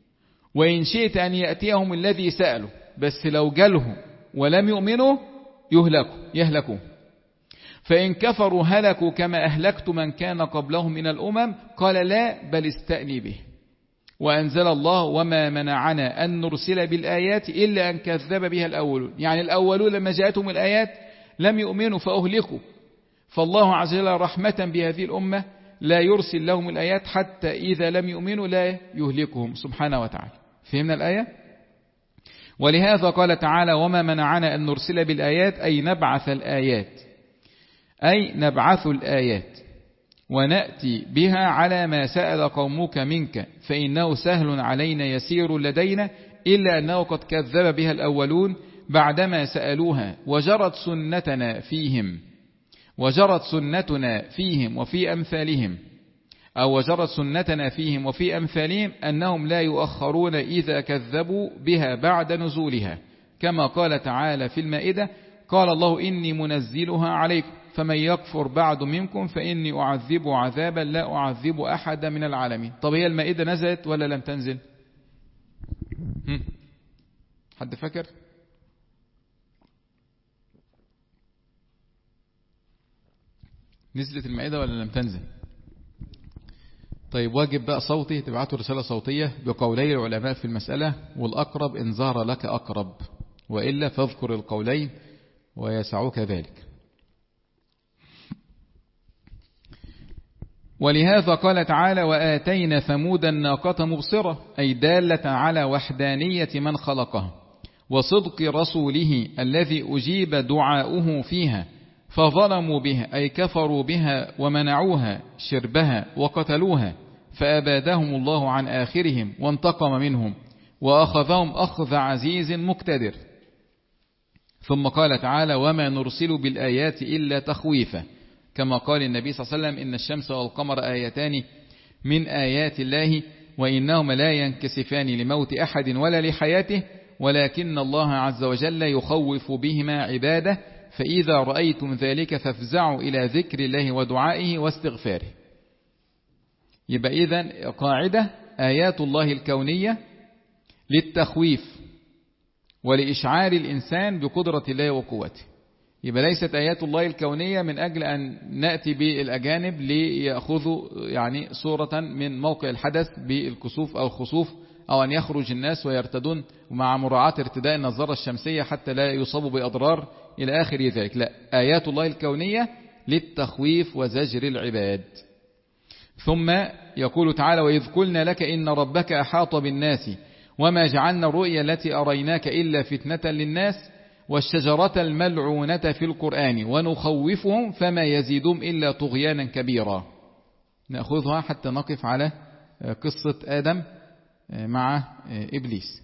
Speaker 1: وإن شئت أن يأتيهم الذي سألوا، بس لو جلهم ولم يؤمنوا يهلكوا يهلكوا فإن كفروا هلكوا كما أهلكت من كان قبلهم من الأمم. قال لا بل استأني به. وأنزل الله وما منعنا أن نرسل بالآيات إلا أن كذب بها الأولون، يعني الأولون لما جاءتهم الآيات لم يؤمنوا فأهلكوا، فالله عز وجل رحمة بهذه الأمة لا يرسل لهم الآيات حتى إذا لم يؤمنوا لا يهلكهم سبحانه وتعالى. فهمنا الآية؟ ولهذا قال تعالى وما منعنا أن نرسل بالآيات أي نبعث الآيات، أي نبعث الآيات ونأتي بها على ما سأل قومك منك فإنه سهل علينا يسير لدينا، إلا أنه قد كذب بها الأولون بعدما سألوها وجرت سنتنا فيهم وجرت سنتنا فيهم وفي أمثالهم أو وجرت سنتنا فيهم وفي أمثالهم أنهم لا يؤخرون إذا كذبوا بها بعد نزولها، كما قال تعالى في المائدة قال الله إني منزلها عليكم فمن يكفر بعد منكم فإني أعذب عذابا لا أعذب أحد من العالمين. طب هي المائدة نزلت ولا لم تنزل؟ حد فكر؟ نزلت المائدة ولا لم تنزل؟ طيب واجب بقى صوتي تبعته رسالة صوتية بقولي العلماء في المسألة، والأقرب إن ظهر لك أقرب وإلا فاذكر القولين ويسعوك ذلك. ولهذا قال تعالى وآتينا ثمود الناقة مبصرة، أي دالة على وحدانية من خلقها وصدق رسوله الذي أجيب دعاؤه فيها، فظلموا بها أي كفروا بها ومنعوها شربها وقتلوها، فأبادهم الله عن آخرهم وانتقم منهم وأخذهم أخذ عزيز مقتدر. ثم قال تعالى وما نرسل بالآيات إلا تخويفا، كما قال النبي صلى الله عليه وسلم إن الشمس والقمر آيتان من آيات الله وإنهما لا ينكسفان لموت أحد ولا لحياته، ولكن الله عز وجل يخوف بهما عباده فإذا رأيتم ذلك فافزعوا إلى ذكر الله ودعائه واستغفاره. يبقى إذن قاعدة آيات الله الكونية للتخويف ولإشعار الإنسان بقدرة الله وقوته. يبقى ليست آيات الله الكونية من أجل أن نأتي بالأجانب ليأخذوا يعني صورة من موقع الحدث بالكسوف أو الخسوف، أو أن يخرج الناس ويرتدون مع مراعاة ارتداء النظارة الشمسية حتى لا يصابوا بأضرار إلى آخر ذلك. لا، آيات الله الكونية للتخويف وزجر العباد. ثم يقول تعالى: وإذ قلنا لك إن ربك أحاط بالناس وما جعلنا الرؤيا التي أريناك إلا فتنة للناس والشجرة الملعونة في القرآن ونخوفهم فما يزيدهم إلا طغيانا كبيرا. نأخذها حتى نقف على قصة آدم مع إبليس.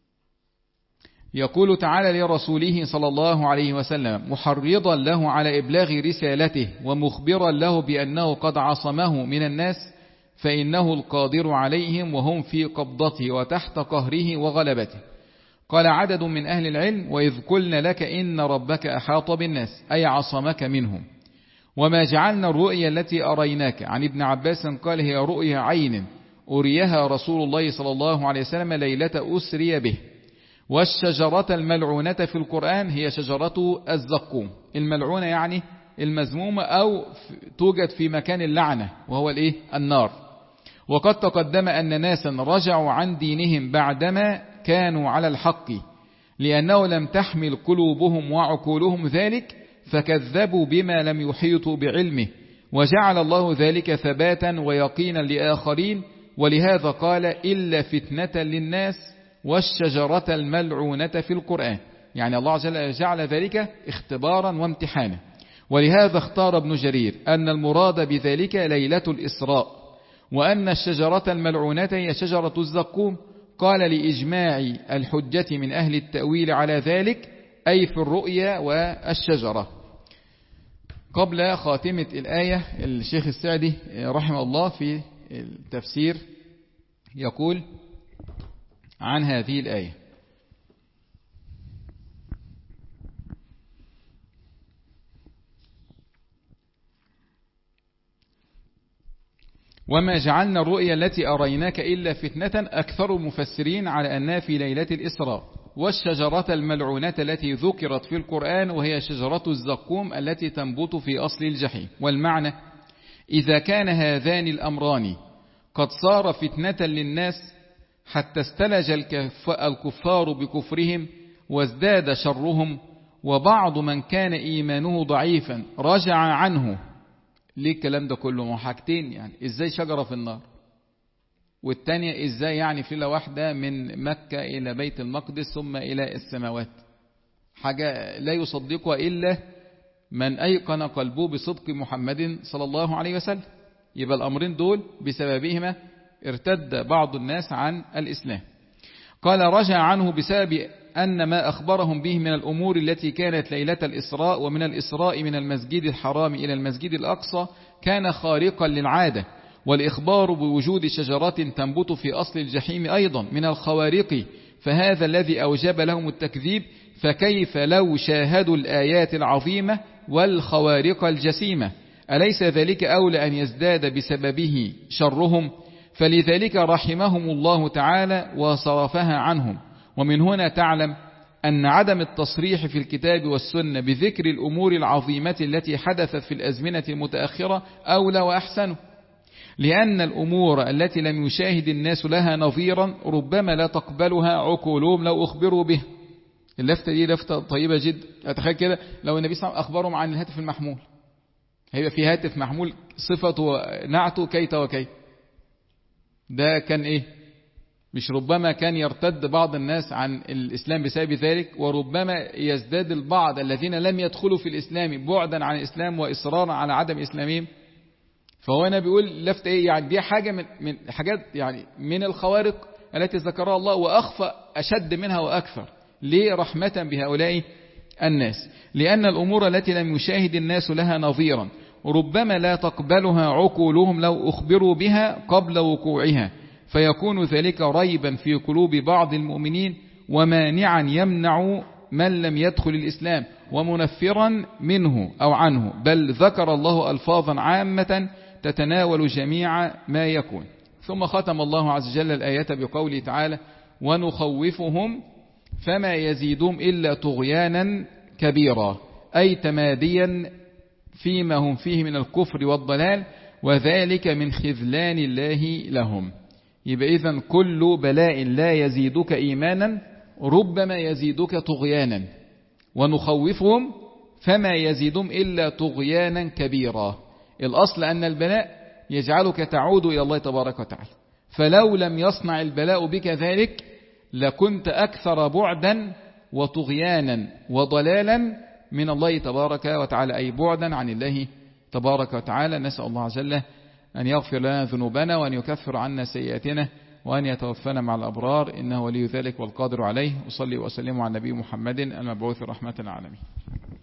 Speaker 1: يقول تعالى لرسوله صلى الله عليه وسلم محرضا له على إبلاغ رسالته ومخبرا له بأنه قد عصمه من الناس فإنه القادر عليهم وهم في قبضته وتحت قهره وغلبته. قال عدد من أهل العلم: وإذ قلنا لك إن ربك أحاط بالناس أي عصمك منهم. وما جعلنا الرؤيا التي أريناك، عن ابن عباس قال: هي رؤيا عين أريها رسول الله صلى الله عليه وسلم ليلة أسري به. والشجرة الملعونة في القرآن هي شجرة الزقوم، الملعونة يعني المذمومة أو توجد في مكان اللعنة وهو الإيه؟ النار. وقد تقدم أن ناسا رجعوا عن دينهم بعدما كانوا على الحق لأنه لم تحمل قلوبهم وعقولهم ذلك فكذبوا بما لم يحيطوا بعلمه، وجعل الله ذلك ثباتا ويقينا لآخرين. ولهذا قال: إلا فتنة للناس والشجرة الملعونة في القرآن، يعني الله عز وجل جعل ذلك اختبارا وامتحانا. ولهذا اختار ابن جرير أن المراد بذلك ليلة الإسراء، وأن الشجرة الملعونة هي شجرة الزقوم. قال: لإجماع الحجة من أهل التأويل على ذلك، أي في الرؤيا والشجرة. قبل خاتمة الآية الشيخ السعدي رحمه الله في التفسير يقول عن هذه الآية: وما جعلنا الرؤيا التي أريناك إلا فتنة. أكثر المفسرين على أنها في ليلة الإسراء. والشجرة الملعونة التي ذكرت في القرآن وهي شجرة الزقوم التي تنبت في أصل الجحيم. والمعنى: إذا كان هذان الأمران قد صار فتنة للناس حتى استلج الكفار بكفرهم وازداد شرهم، وبعض من كان إيمانه ضعيفا رجع عنه. ليه الكلام ده كله؟ حاجتين، يعني إزاي شجرة في النار، والتانية إزاي يعني في ليلة واحدة من مكة إلى بيت المقدس ثم إلى السماوات. حاجة لا يصدقها إلا من أيقن قلبه بصدق محمد صلى الله عليه وسلم. يبقى الأمرين دول بسببهما ارتد بعض الناس عن الإسلام. قال: رجع عنه بسبب أن ما أخبرهم به من الأمور التي كانت ليلة الإسراء، ومن الإسراء من المسجد الحرام إلى المسجد الأقصى كان خارقا للعادة، والإخبار بوجود شجرات تنبت في أصل الجحيم أيضا من الخوارق، فهذا الذي أوجب لهم التكذيب. فكيف لو شاهدوا الآيات العظيمة والخوارق الجسيمة؟ أليس ذلك أولى أن يزداد بسببه شرهم؟ فلذلك رحمهم الله تعالى وصرفها عنهم. ومن هنا تعلم أن عدم التصريح في الكتاب والسنة بذكر الأمور العظيمة التي حدثت في الأزمنة المتأخرة أولى وأحسن، لأن الأمور التي لم يشاهد الناس لها نظيرا ربما لا تقبلها عقولهم لو أخبروا به. اللفتة دي لفتة طيبة جدا. أتخيل كده لو النبي صلى الله عليه وسلم أخبرهم عن الهاتف المحمول، هيبقى في هاتف محمول صفته نعته كيت وكيت، ده كان إيه؟ مش ربما كان يرتد بعض الناس عن الإسلام بسبب ذلك، وربما يزداد البعض الذين لم يدخلوا في الإسلام بعدا عن الإسلام وإصرارا على عدم إسلامهم. فهو أنا بيقول لفت إيه؟ يعني دي حاجة من من حاجات يعني من الخوارق التي ذكرها الله، وأخفى أشد منها وأكثر. ليه؟ رحمة بهؤلاء الناس، لأن الأمور التي لم يشاهد الناس لها نظيرا ربما لا تقبلها عقولهم لو أخبروا بها قبل وقوعها، فيكون ذلك ريبا في قلوب بعض المؤمنين ومانعا يمنع من لم يدخل الإسلام. ومنفرا منه أو عنه، بل ذكر الله ألفاظا عامة تتناول جميع ما يكون. ثم ختم الله عز وجل الآية بقوله تعالى: ونخوفهم فما يزيدهم إلا طغيانا كبيرا، أي تماديا فيما هم فيه من الكفر والضلال، وذلك من خذلان الله لهم. يبقى إذن كل بلاء لا يزيدك إيمانا ربما يزيدك طغيانا، ونخوفهم فما يزيدهم إلا طغيانا كبيرا. الأصل أن البلاء يجعلك تعود إلى الله تبارك وتعالى، فلو لم يصنع البلاء بك ذلك لكنت أكثر بعدا وطغيانا وضلالا من الله تبارك وتعالى، أي بعدا عن الله تبارك وتعالى. نسأل الله عز وجل أن يغفر لنا ذنوبنا وأن يكفر عنا سيئاتنا وأن يتوفنا مع الأبرار، إنه ولي ذلك والقادر عليه. أصلي وأسلم على النبي محمد المبعوث رحمة العالمين.